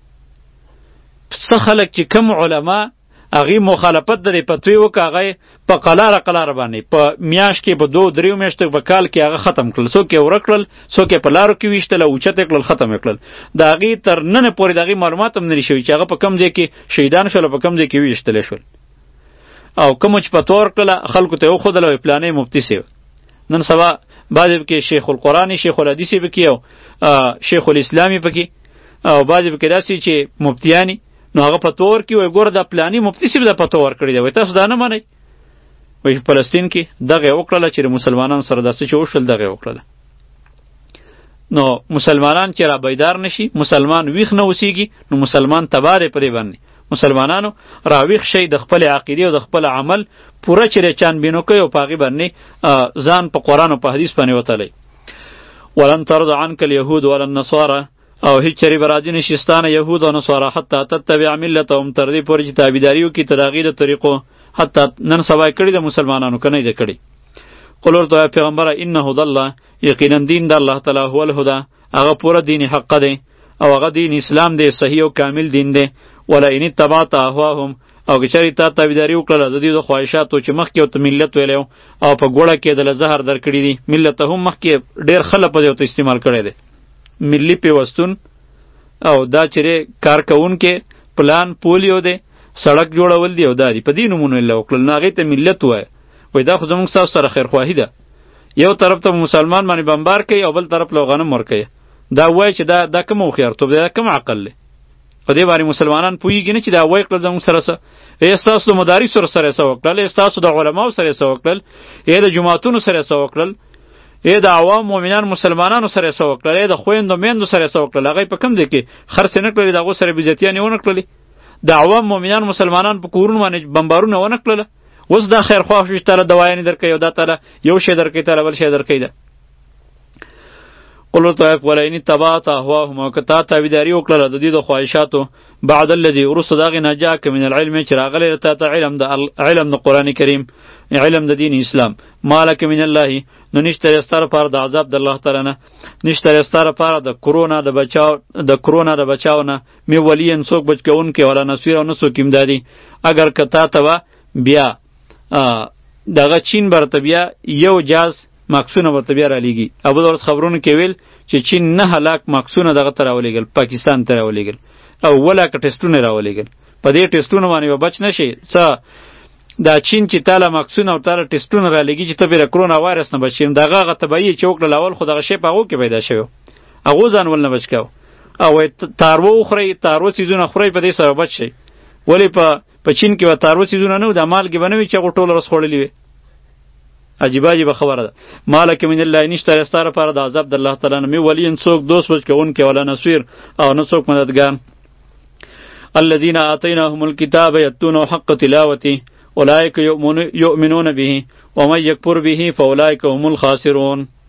څه خلک چې کم علما هغې مخالفت د دې فتوی وکړه، هغه یې په قلاره قلاره باندې په میاشت کې په دوه دریو میاشتو په کال کې هغه ختم کړل. څوک یې ورک کړل، څوک یې په لارو کې ویشتل او اوچت یې کړل، ختم یې کړل. د هغې تر ننه پورې د هغې معلومات هم نه دي شوي چې هغه په کوم ځای کې شهیدان شول او په کوم ځای کې ویشتلی شول. او کومه چې فتوا ورکړله خلکو ته یې وښودله، وایي پلانی مفتي صاحب. نن سبا بعضې پکې شیخ القرآن شیخ الحدیث پکې او شیخ الاسلام پکې، او بعضې پکې داسې چې مفتیانی، نو هغه فتوا ورکړي، وایي ګوره دا پلاني مفتي صاحب دا فتوا ورکړې ده، وایي تاسو دا نه منئ. وایي فلسطین کې دغه یې وکړله چې مسلمانانو سره دا څه چې وشول دغه یې وکړله. نو مسلمانان چې را بیدار نشي، مسلمان ویښ نه اوسېږي، نو مسلمان تباه دی په دې باندې. مسلمانانو را ویښ شئ، د خپل عقیدې او د خپل عمل پوره چیرې چانبین وکړئ او په هغې باندې ځان په قرآن او په حدیث باندې وتلئ. ولن ترضى عنک الیهود ولا النصارى، او هیڅ چری برازي نشي ستانه یهود او نصارا حتی تتبع ملتهم، تر دې پورې چې تابعداري وکړي تر هغې د طریقو. حتی نن سبا یې کړي د مسلمانانو، که نه یې ده کړي. قل ورته وایه پیغمبره ان هدی الله، یقینا دین د الله تعالی هو الهدی، هغه پوره دین حق دی، او هغه دین اسلام دی، صحیح او کامل دین دی. ولئن اتبعت اهواهم، او که چېرې تا تابعداري وکړله د دوی د خواهشاتو چې مخکې ورته ملت ویلی و، او په ګوړه کې دله زهر درکړي دي. ملت هم مخکې ډېر ښه لفظ ورته استعمال کړی دی، ملی پیوستون، او دا چیرې کار کوونکې پلان پولیو دی، سړک جوړول دی، او دا دی په دې نومونو یې وکړل. نو هغې ته ملت ووایه، وایي دا خو زموږ ستاسو سره خیرخواهي ده. یو طرف ته مسلمان باندې بمبار کوي او بل طرف له غنم ورکوي. دا وایي چې دا دا کوم هوښیارتوب دی، دا کوم عقل دی. په دې باندې مسلمانان پوهېږي نه چې دا وایي کړل زموږ سره څه. ای ستاسو د مدارسو سره یې څه وکړل، ای ستاسو د علماو سره یې څه وکړل، ای د جوماتونو سره یې څه وکړل، ای د عوام مؤمنان مسلمانانو سره یې څه وکړل، ای د خویندو میندو سره یې څه وکړل. هغه په کوم دی کې خرڅ نه کړلې، د هغو سره بېزتیانې ونه کړلې، د عوام مؤمنان مسلمانان په کورونو باندې بمبارونه ونه کړله. اوس دا خیرخواه شو چې تاله دوايانې درکوي، او دا تاله یو شی درکوي، تاله بل شی درکوي. ده قل ورته وایه ولئن اتبعت اهواهم، او که تا تابعداري وکړله د دوی د خواهشاتو، بعد الذي وروسته د هغې نه جاءک من العلم، چې راغلی تا ته علم د علم د قرآن کریم، علم د دین اسلام. مالک من الله، نو نشته یې ستا لپاره د عذاب د الله تعالی نه، نشته یې ستا لپاره د کرونا د بچاو د کرونا د بچاو نه، مې ولي څوک بچ کوونکی ولا نصیر او نه څوک امدادي. اگر که تا ته به بیا دغه چین برته بیا یو جاز ماکسونه ورته بیا رالیږي. ابو داود خبرونه کې ویل چې چین نه هلاک ماکسونه دغه ته راولېږل، پاکستان ته راولېږل، او ولاکه ټسټونه راولېږل. په دې ټسټونو باندې به بچ نه شي، څه دا چین چې تعالی مکسون او تعالی ټیسټونه را لګي چې ته به کرونا وایرس نه بچی دغه هغه تبعی چې وکړه اول خو دغه شی په هغو کې پیدا شوی هغو ځان ول نه بچ کاو او تارو خوري تارو سیزونه خوري په دې سره بچ شي ولی په په چین کې و تارو سیزونه نه د مالګې بنوي چې غټول رس خورلې وي عجیب عجیب خبره ده مالک من الله نشته رستاره پر د عذاب د الله تعالی نه می ولی ان څوک دوست بچ کون کې ولا نصير او نه څوک مددگار الذين آتيناهم الكتاب يتلون حق تلاوته اولئك يؤمنون به ومن يكفر به فاولئك هم الخاسرون